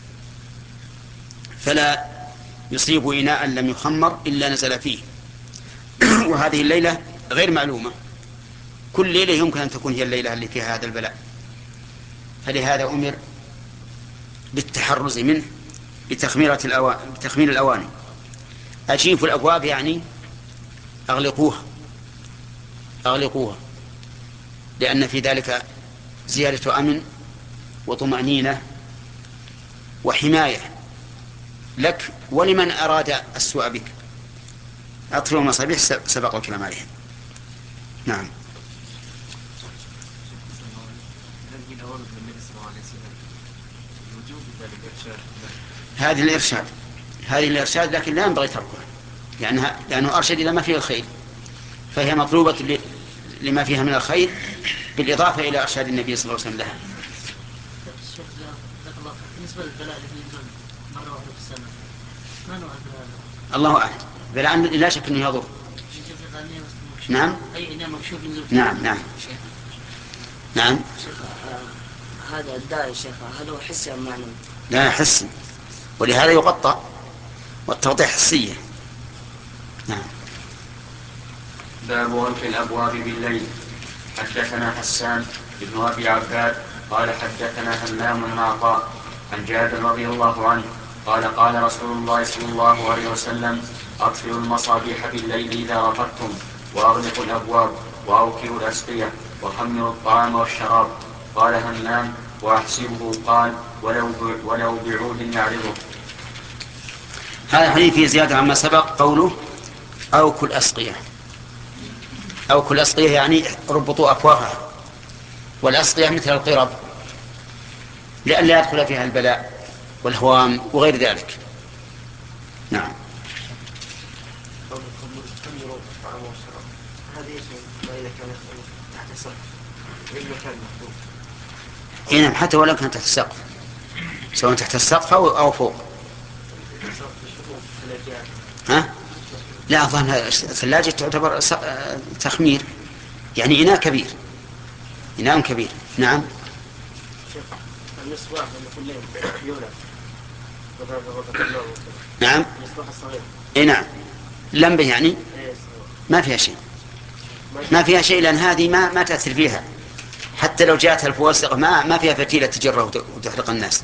S1: فلا يصيب إناء لم يخمر إلا نزل فيه. وهذه الليلة غير معلومة، كل ليلة يمكن أن تكون هي الليلة اللي فيها هذا البلاء، فلهذا أمر بالتحرز منه بتخميرة الأواني بتخمير الأواني. أجيفوا الأبواب يعني أغلقوها أغلقوها لأن في ذلك زيادة أمن وطمأنينة وحماية لك ولمن أراد السوء بك. أطفئوا المصابيح سبق الكلام عليهم. نعم. هذه الإرشاد هذه الإرشاد لكن لا ينبغي تركها، لأنها لأنه أرشد إلى ما فيه الخير، فهي مطلوبة لما فيها من الخير بالإضافة إلى إرشاد النبي صلى الله عليه وسلم لها.
S6: بالنسبة للبلاء اللي ينزل مرة واحدة في السنة ما نوع البلاء؟
S1: الله أعلم، بلاء لا شك أنه يضر. نعم. نعم نعم نعم.
S8: هذا الداء يا شيخ هل هو حسي أم معنوي؟
S1: لا حسي، ولهذا يغطى، والتغطية حسية. نعم.
S2: باب غلق الأبواب بالليل. حدثنا حسان بن أبي عباد قال حدثنا همام بن عطاء عن جابر رضي الله عنه قال قال رسول الله صلى الله عليه وسلم أطفئوا المصابيح بالليل إذا رقدتم وأغلقوا الأبواب وأوكروا الأسقية وخمروا الطعام والشراب. قال همام وأحسبه قال ولو ولو بعود يعرضه.
S1: هذا الحديث فيه زيادة عما سبق، قوله أوكل أسقية. أوكل أسقية يعني ربطوا أفواهها، والأسقية مثل القرب لئلا يدخل فيها البلاء والهوام وغير ذلك. نعم. إيه نعم، حتى ولو كان تحت السقف، سواء تحت السقف أو فوق. ها؟ لا أظن الثلاجة تعتبر تخمير، يعني إناء كبير، إناء كبير. نعم.
S5: المصباح لما كل يولد
S1: نعم.
S5: المصباح الصغير.
S1: إيه نعم. لمبة يعني ما فيها شيء، ما فيها شيء، لأن هذه ما ما تأثر فيها، حتى لو جاءتها الفواسق ما ما فيها فتيلة تجرة وتحرق الناس.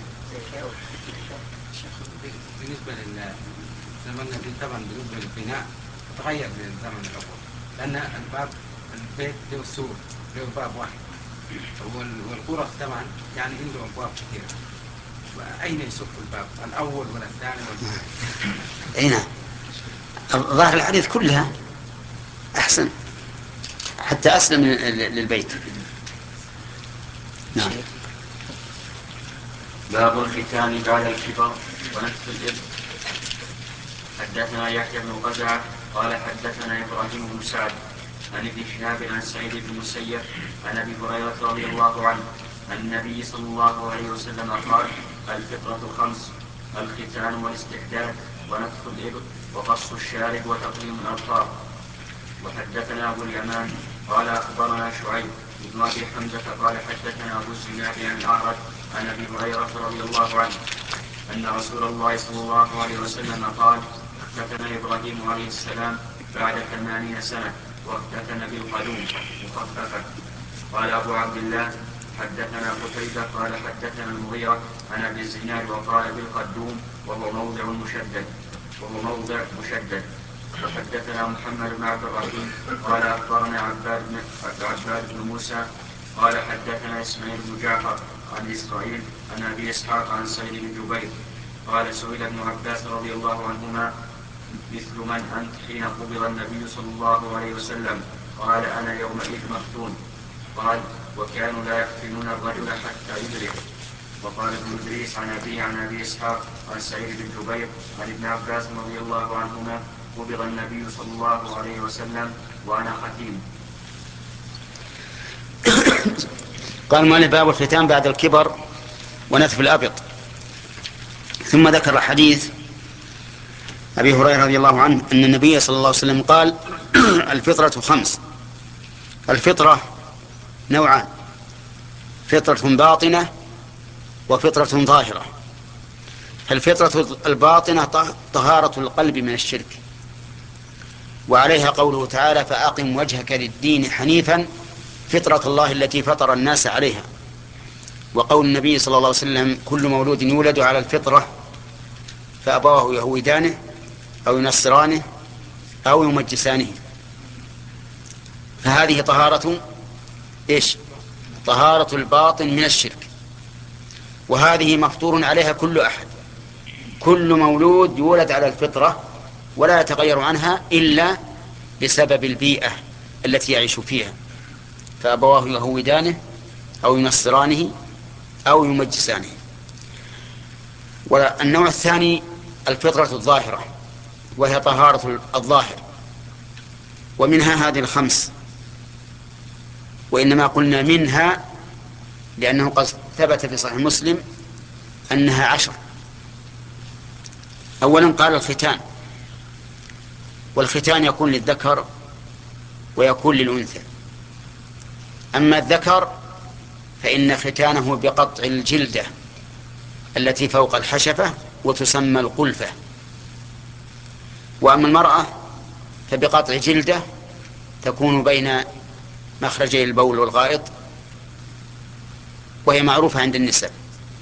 S11: بالنسبة للزمن الذي طبعا بالنسبة للبناء تغير من الزمن الأول، لأن الباب البيت له سور له باب واحد، والغرف طبعا يعني عنده أبواب كثيرة، وأين يصف الباب الأول ولا الثاني ولا
S1: أي نعم. ظاهر الحديث كلها أحسن، حتى أسلم للبيت. نعم.
S2: باب الختان بعد الكبر ونفس الإبن. حدثنا يحيى بن قزعة قال حدثنا إبراهيم بن سعد عن ابن شهاب عن سعيد بن المسيب عن أبي هريرة رضي الله عنه عن النبي صلى الله عليه وسلم قال الفطرة خمس: الختان والاستحداث ونفخ الإبط وقص الشارب وتقليم الأظفار. وحدثنا أبو اليمان قال أخبرنا شعيب بن أبي حمزة قال حدثنا أبو الزناد عن الأعرج عن أبي هريرة رضي الله عنه أن رسول الله صلى الله عليه وسلم قال اختتن إبراهيم عليه السلام بعد ثمانين سنة واختتن بالقدوم مخففة. قال أبو عبد الله حدثنا قتيبة قال حدثنا المغيرة عن أبي الزناد وقال بالقدوم وهو موضع مشدد وهو موضع مشدد. وحدثنا محمد بن عبد الرحيم قال أخبرنا عباد بن, عباد بن موسى قال حدثنا إسماعيل بن جعفر عن إسرائيل عن أبي إسحاق عن سعيد بن جبير قال سئل ابن عباس رضي الله عنهما مثل من أنت حين قبض النبي صلى الله عليه وسلم؟ قال أنا يومئذ مفتون. قال وكانوا لا يفتنون الرجل حتى يدرك. وقال ابن إدريس عن أبي عن أبي إسحاق عن سعيد بن جبير عن ابن عباس رضي الله عنهما قبض النبي صلى الله عليه وسلم وأنا ختيم.
S1: قال مؤلف باب الختان بعد الكبر ونتف الأبط. ثم ذكر حديث أبي هريرة رضي الله عنه أن النبي صلى الله عليه وسلم قال الفطرة خمس. الفطرة نوعان: فطرة باطنة وفطرة ظاهرة. الفطرة الباطنة طهارة القلب من الشرك، وعليها قوله تعالى فأقم وجهك للدين حنيفا فطرة الله التي فطر الناس عليها. وقول النبي صلى الله عليه وسلم كل مولود يولد على الفطرة فأبواه يهودانه أو ينصرانه أو يمجسانه. فهذه طهارة إيش؟ طهارة الباطن من الشرك، وهذه مفطور عليها كل أحد. كل مولود يولد على الفطرة ولا يتغير عنها إلا بسبب البيئة التي يعيش فيها، فأبواه يهودانه أو ينصرانه أو يمجسانه. والنوع الثاني الفطرة الظاهرة، وهي طهارة الظاهر، ومنها هذه الخمس، وإنما قلنا منها لأنه قد ثبت في صحيح مسلم أنها عشر. أولا قال الختان، والختان يكون للذكر ويكون للأنثى. أما الذكر فإن ختانه بقطع الجلدة التي فوق الحشفة وتسمى القلفة، وأما المرأة فبقطع جلدة تكون بين مخرجي البول والغائط، وهي معروفة عند النساء.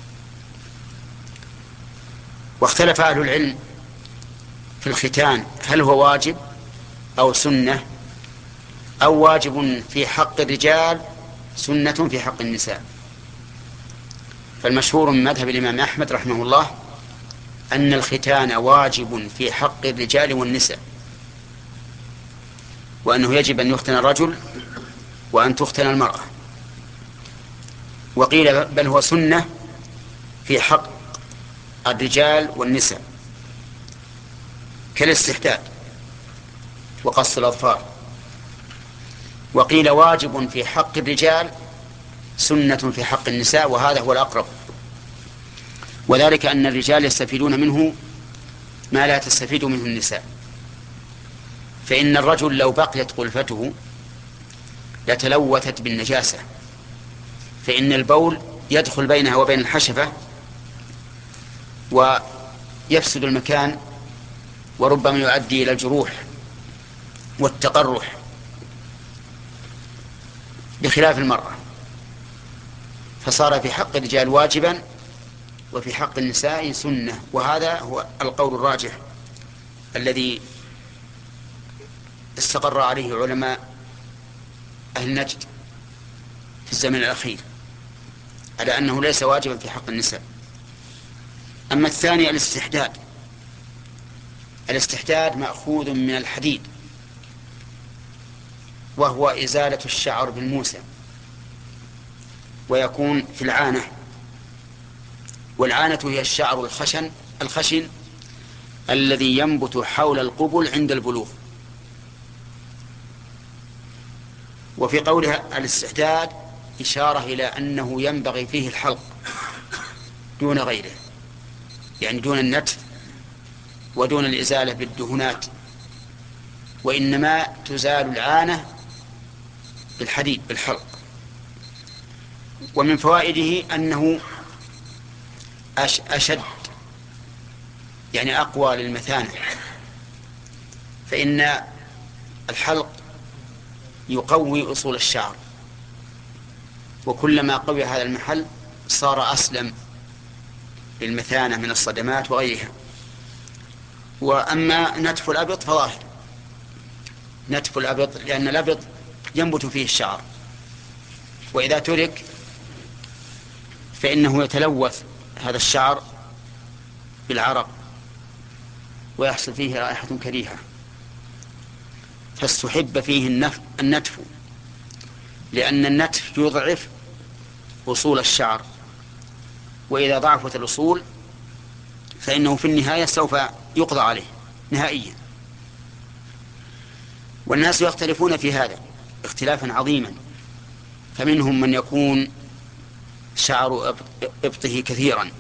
S1: واختلف أهل العلم في الختان هل هو واجب أو سنة، أو واجب في حق الرجال سنة في حق النساء. فالمشهور من مذهب الإمام أحمد رحمه الله أن الختان واجب في حق الرجال والنساء، وأنه يجب أن يختن الرجل وأن تختن المرأة. وقيل بل هو سنة في حق الرجال والنساء كالاستحداد وقص الأظفار. وقيل واجب في حق الرجال سنة في حق النساء، وهذا هو الأقرب، وذلك أن الرجال يستفيدون منه ما لا تستفيد منه النساء. فإن الرجل لو بقيت قلفته لتلوثت بالنجاسة، فإن البول يدخل بينها وبين الحشفة ويفسد المكان، وربما يؤدي إلى الجروح والتقرح، بخلاف المرأة. فصار في حق الرجال واجبا وفي حق النساء سنة، وهذا هو القول الراجح الذي استقر عليه علماء أهل نجد في الزمن الأخير، على أنه ليس واجبا في حق النساء. أما الثاني الاستحداد. الاستحداد مأخوذ من الحديد، وهو إزالة الشعر بالموسى، ويكون في العانة. والعانة هي الشعر الخشن الخشن الذي ينبت حول القبل عند البلوغ. وفي قولها الاستحداد إشارة إلى أنه ينبغي فيه الحلق دون غيره، يعني دون النتف ودون الإزالة بالدهنات، وإنما تزال العانة بالحديد بالحلق. ومن فوائده أنه أشد، يعني أقوى للمثانة، فإن الحلق يقوي أصول الشعر وكلما قوي هذا المحل صار أسلم للمثانة من الصدمات وغيرها. وأما نتف الأبط فظاهر، نتف الأبط لأن الأبط ينبت فيه الشعر، وإذا ترك فإنه يتلوث هذا الشعر بالعرق ويحصل فيه رائحة كريهة، فاستحب فيه النتف، لأن النتف يضعف وصول الشعر، وإذا ضعفت الأصول فإنه في النهاية سوف يقضى عليه نهائيا. والناس يختلفون في هذا اختلافا عظيما، فمنهم من يكون شعر إبطه كثيرا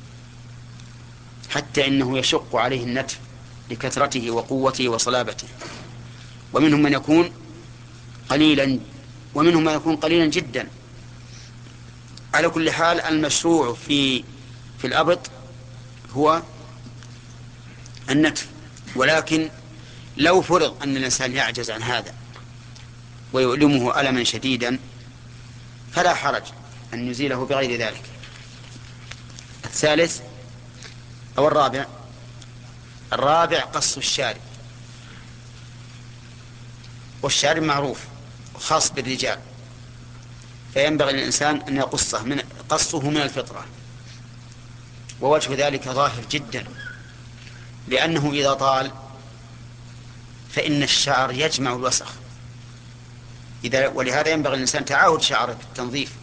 S1: حتى إنه يشق عليه النتف لكثرته وقوته وصلابته، ومنهم من يكون قليلا ومنهم من يكون قليلا جدا. على كل حال المشروع في في الأبط هو النتف، ولكن لو فرض أن الإنسان يعجز عن هذا ويؤلمه ألما شديدا فلا حرج أن يزيله بغير ذلك. الثالث أو الرابع الرابع قص الشارب، والشارب معروف خاص بالرجال، فينبغي للإنسان أن يقصه من قصه من الفطرة، ووجه ذلك ظاهر جدا، لأنه إذا طال فإن الشعر يجمع الوسخ، إذا ولهذا ينبغي للإنسان تعاهد شعره بالتنظيف،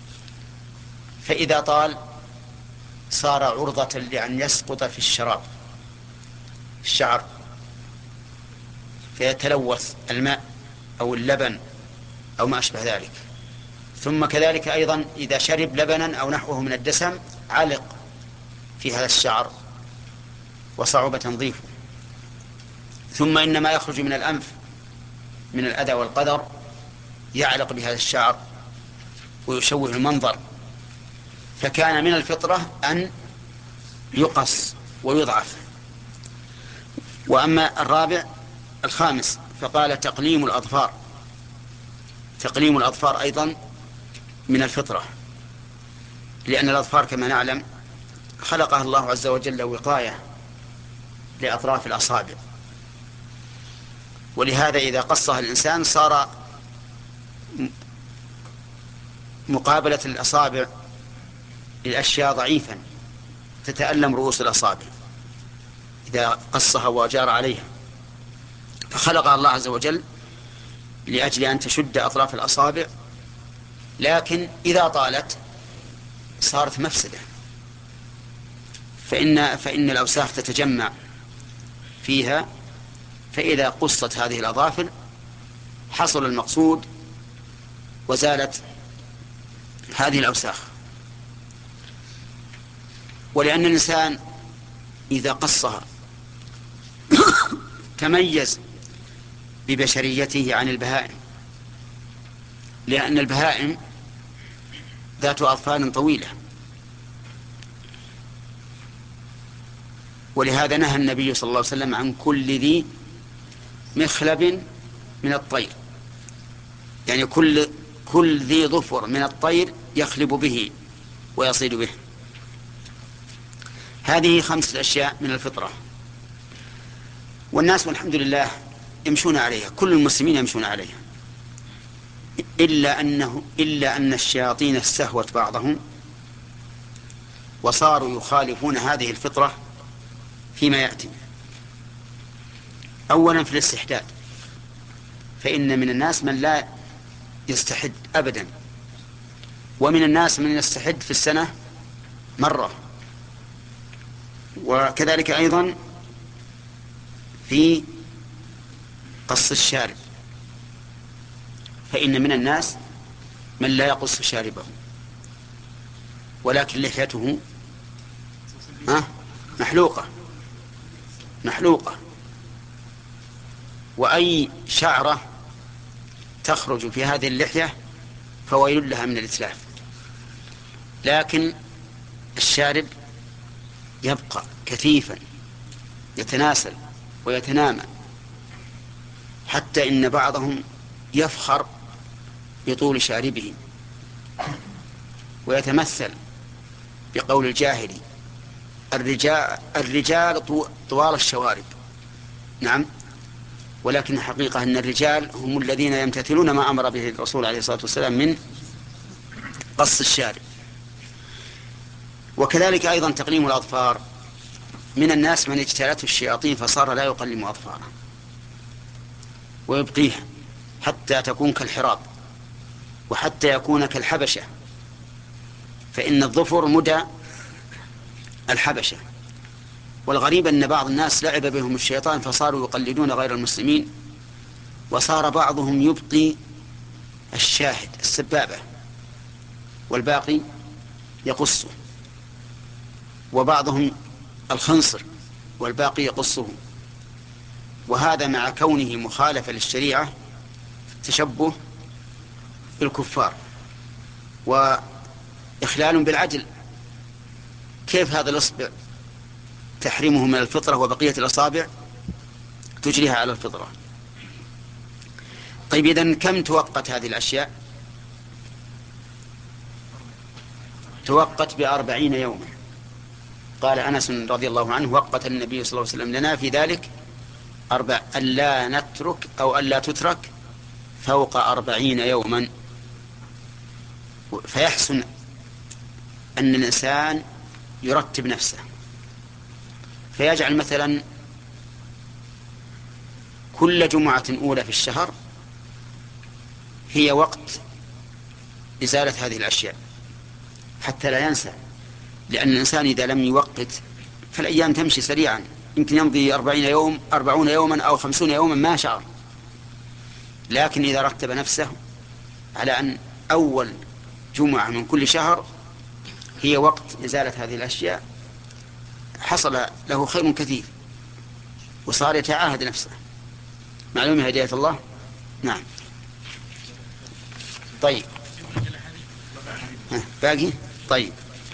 S1: فإذا طال صار عرضة لأن يسقط في الشراب الشعر فيتلوث الماء أو اللبن أو ما أشبه ذلك. ثم كذلك أيضا إذا شرب لبنا أو نحوه من الدسم علق في هذا الشعر وصعب تنظيفه. ثم إن ما يخرج من الأنف من الأذى والقدر يعلق بهذا الشعر ويشوه المنظر، فكان من الفطرة أن يقص ويضعف. وأما الرابع الخامس فقال تقليم الأظفار، تقليم الأظفار أيضا من الفطرة، لأن الأظفار كما نعلم خلقها الله عز وجل وقاية لأطراف الأصابع، ولهذا إذا قصها الإنسان صار مقابلة الأصابع للأشياء ضعيفا تتألم رؤوس الأصابع إذا قصها وجار عليها، فخلقها الله عز وجل لأجل أن تشد أطراف الأصابع، لكن إذا طالت صارت مفسدة، فإن, فإن الأوساخ تتجمع فيها، فإذا قصت هذه الأظافر حصل المقصود وزالت هذه الأوساخ. ولأن الإنسان إذا قصها تميز ببشريته عن البهائم، لأن البهائم ذات أظفار طويلة، ولهذا نهى النبي صلى الله عليه وسلم عن كل ذي مخلب من الطير، يعني كل كل ذي ظفر من الطير يخلب به ويصيد به. هذه خمسة أشياء من الفطرة، والناس والحمد لله يمشون عليها، كل المسلمين يمشون عليها، إلا أنه إلا أن الشياطين استهوت بعضهم وصاروا يخالفون هذه الفطرة فيما يأتي. أولا في الاستحداد، فإن من الناس من لا يستحد أبدا، ومن الناس من يستحد في السنة مرة، وكذلك أيضا في قص الشارب، فإن من الناس من لا يقص شاربه ولكن لحيته محلوقة محلوقة وأي شعرة تخرج في هذه اللحية فويل لها من الإتلاف، لكن الشارب يبقى كثيفا يتناسل ويتنامى، حتى إن بعضهم يفخر بطول شاربه ويتمثل بقول الجاهلي الرجال, الرجال طوال الشوارب. نعم، ولكن الحقيقة أن الرجال هم الذين يمتثلون ما أمر به الرسول عليه الصلاة والسلام من قص الشارب. وكذلك أيضا تقليم الأظفار، من الناس من اجتالته الشياطين فصار لا يقلم أظفاره ويبقيها حتى تكون كالحراب وحتى يكون كالحبشة، فإن الظفر مدى الحبشة. والغريب أن بعض الناس لعب بهم الشيطان فصاروا يقلدون غير المسلمين، وصار بعضهم يبقي الشاهد السبابة والباقي يقصه، وبعضهم الخنصر والباقي يقصه، وهذا مع كونه مخالفة للشريعة تشبه بالكفار وإخلال بالعدل. كيف هذا الإصبع تحريمه من الفطرة وبقية الأصابع تجريها على الفطرة؟ طيب إذن كم توقت هذه الأشياء؟ توقت بأربعين يوما. قال أنس رضي الله عنه وقت النبي صلى الله عليه وسلم لنا في ذلك أربع ألا نترك أو ألا تترك فوق أربعين يوما. فيحسن أن الإنسان يرتب نفسه، فيجعل مثلا كل جمعة أولى في الشهر هي وقت إزالة هذه الأشياء حتى لا ينسى، لأن الإنسان إذا لم يوقت فالأيام تمشي سريعا، يمكن يمضي أربعين يوم أربعون يوما أو خمسون يوما ما شعر. لكن إذا رتب نفسه على أن أول جمعة من كل شهر هي وقت إزالة هذه الأشياء حصل له خير كثير وصار يتعاهد نفسه. معلومة هداية الله. نعم. طيب باقي. طيب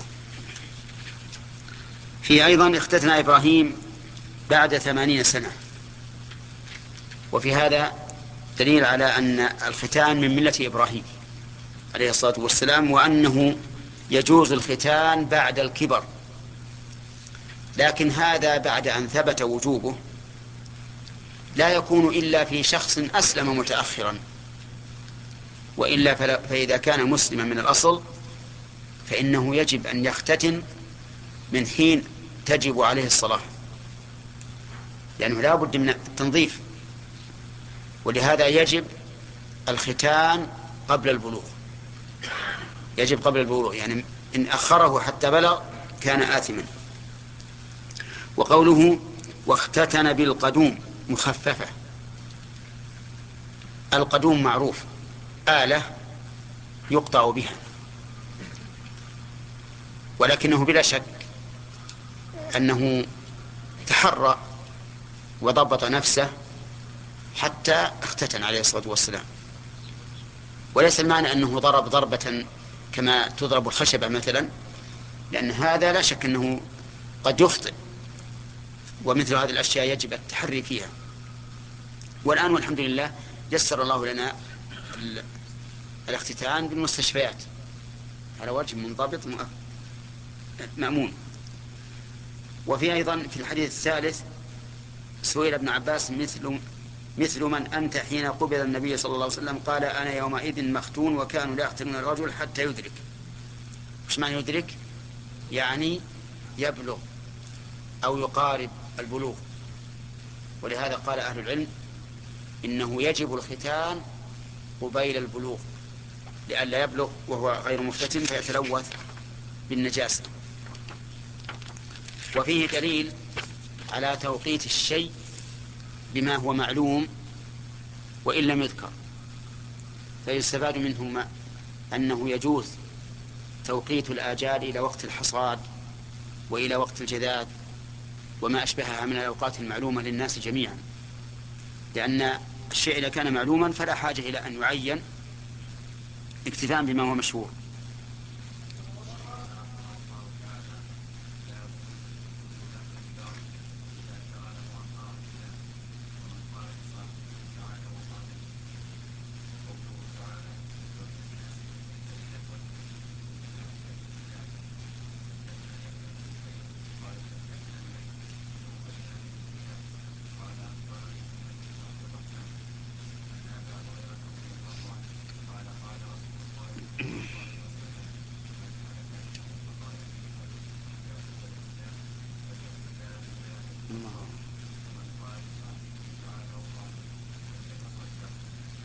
S1: في أيضا اختتن إبراهيم بعد ثمانين سنة، وفي هذا دليل على أن الختان من ملة إبراهيم عليه الصلاة والسلام، وأنه يجوز الختان بعد الكبر، لكن هذا بعد أن ثبت وجوبه لا يكون إلا في شخص أسلم متأخرا، وإلا فإذا كان مسلما من الأصل فإنه يجب أن يختتن من حين تجب عليه الصلاة، لأنه لا بد من التنظيف، ولهذا يجب الختان قبل البلوغ، يجب قبل البلوغ، يعني إن أخره حتى بلغ كان آثما. وقوله واختتن بالقدوم مخففة، القدوم معروف آلة يقطع بها، ولكنه بلا شك أنه تحرى وضبط نفسه حتى اختتن عليه الصلاة والسلام، وليس المعنى أنه ضرب ضربة كما تضرب الخشبة مثلا، لأن هذا لا شك أنه قد يخطئ، ومثل هذه الأشياء يجب التحري فيها. والآن والحمد لله يسر الله لنا الاختتان بالمستشفيات على وجه منضبط مأمون. وفي أيضا في الحديث الثالث سئل ابن عباس مثل مثل من أنت حين قبل النبي صلى الله عليه وسلم؟ قال أنا يومئذ مختون وكانوا لا يختنون الرجل حتى يدرك. وش معنى يدرك؟ يعني يبلغ أو يقارب البلوغ. ولهذا قال أهل العلم إنه يجب الختان قبيل البلوغ لئلا يبلغ وهو غير مختتن فيتلوث بالنجاسة. وفيه دليل على توقيت الشيء بما هو معلوم وإن لم يذكر، فيستفاد منه ما أنه يجوز توقيت الآجال إلى وقت الحصاد وإلى وقت الجذاذ وما أشبهها من الأوقات المعلومة للناس جميعا، لأن الشيء إذا كان معلوما فلا حاجة إلى أن يعين اكتفاء بما هو مشهور.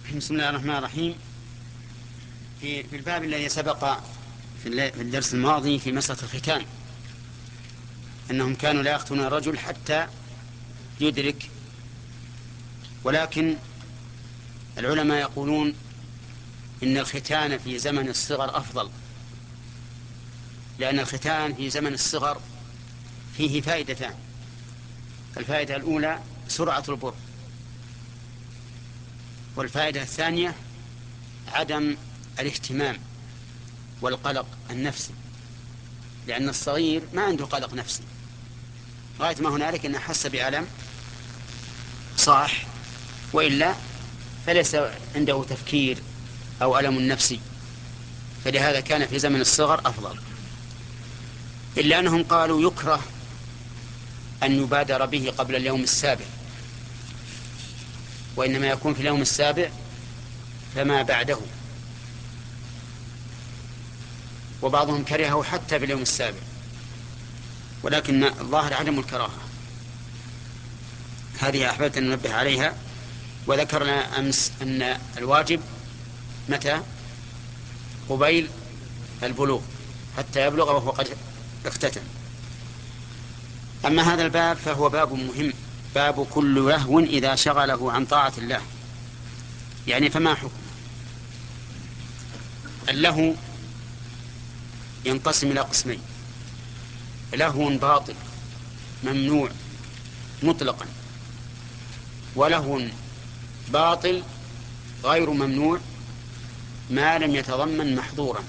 S1: بسم الله الرحمن الرحيم. في في الباب الذي سبق في الدرس الماضي في مسألة الختان، أنهم كانوا لا يختنون الرجل حتى يدرك، ولكن العلماء يقولون إن الختان في زمن الصغر أفضل، لأن الختان في زمن الصغر فيه فائدتان. الفائدة الأولى سرعة البر، والفائدة الثانية عدم الاهتمام والقلق النفسي، لأن الصغير ما عنده قلق نفسي، غاية ما هنالك أنه حس بألم صاح، وإلا فليس عنده تفكير أو ألم نفسي، فلهذا كان في زمن الصغر أفضل. إلا أنهم قالوا يكره أن يبادر به قبل اليوم السابع، وإنما يكون في اليوم السابع فما بعده، وبعضهم كرهه حتى في اليوم السابع، ولكن الظاهر عدم الكراهة. هذه أحببت أن ننبه عليها. وذكرنا أمس أن الواجب متى؟ قبيل البلوغ، حتى يبلغ وهو قد اختتم. أما هذا الباب فهو باب مهم، باب كل لهو إذا شغله عن طاعة الله. يعني فما حكم اللهو؟ ينقسم إلى قسمين: لهو باطل ممنوع مطلقا، ولهو باطل غير ممنوع ما لم يتضمن محظورا.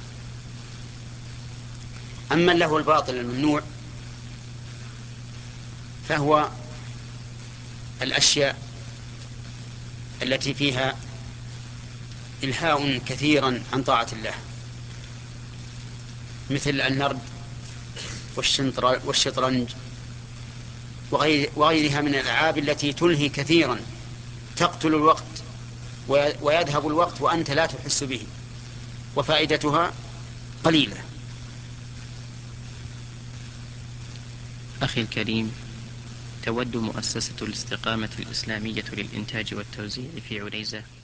S1: أما اللهو الباطل الممنوع فهو الأشياء التي فيها إلهاء كثيرا عن طاعة الله، مثل النرد والشطرنج وغيرها من الألعاب التي تلهي كثيرا، تقتل الوقت ويذهب الوقت وأنت لا تحس به، وفائدتها قليلة.
S12: أخي الكريم، تود مؤسسة الاستقامة الإسلامية للإنتاج والتوزيع في عنيزة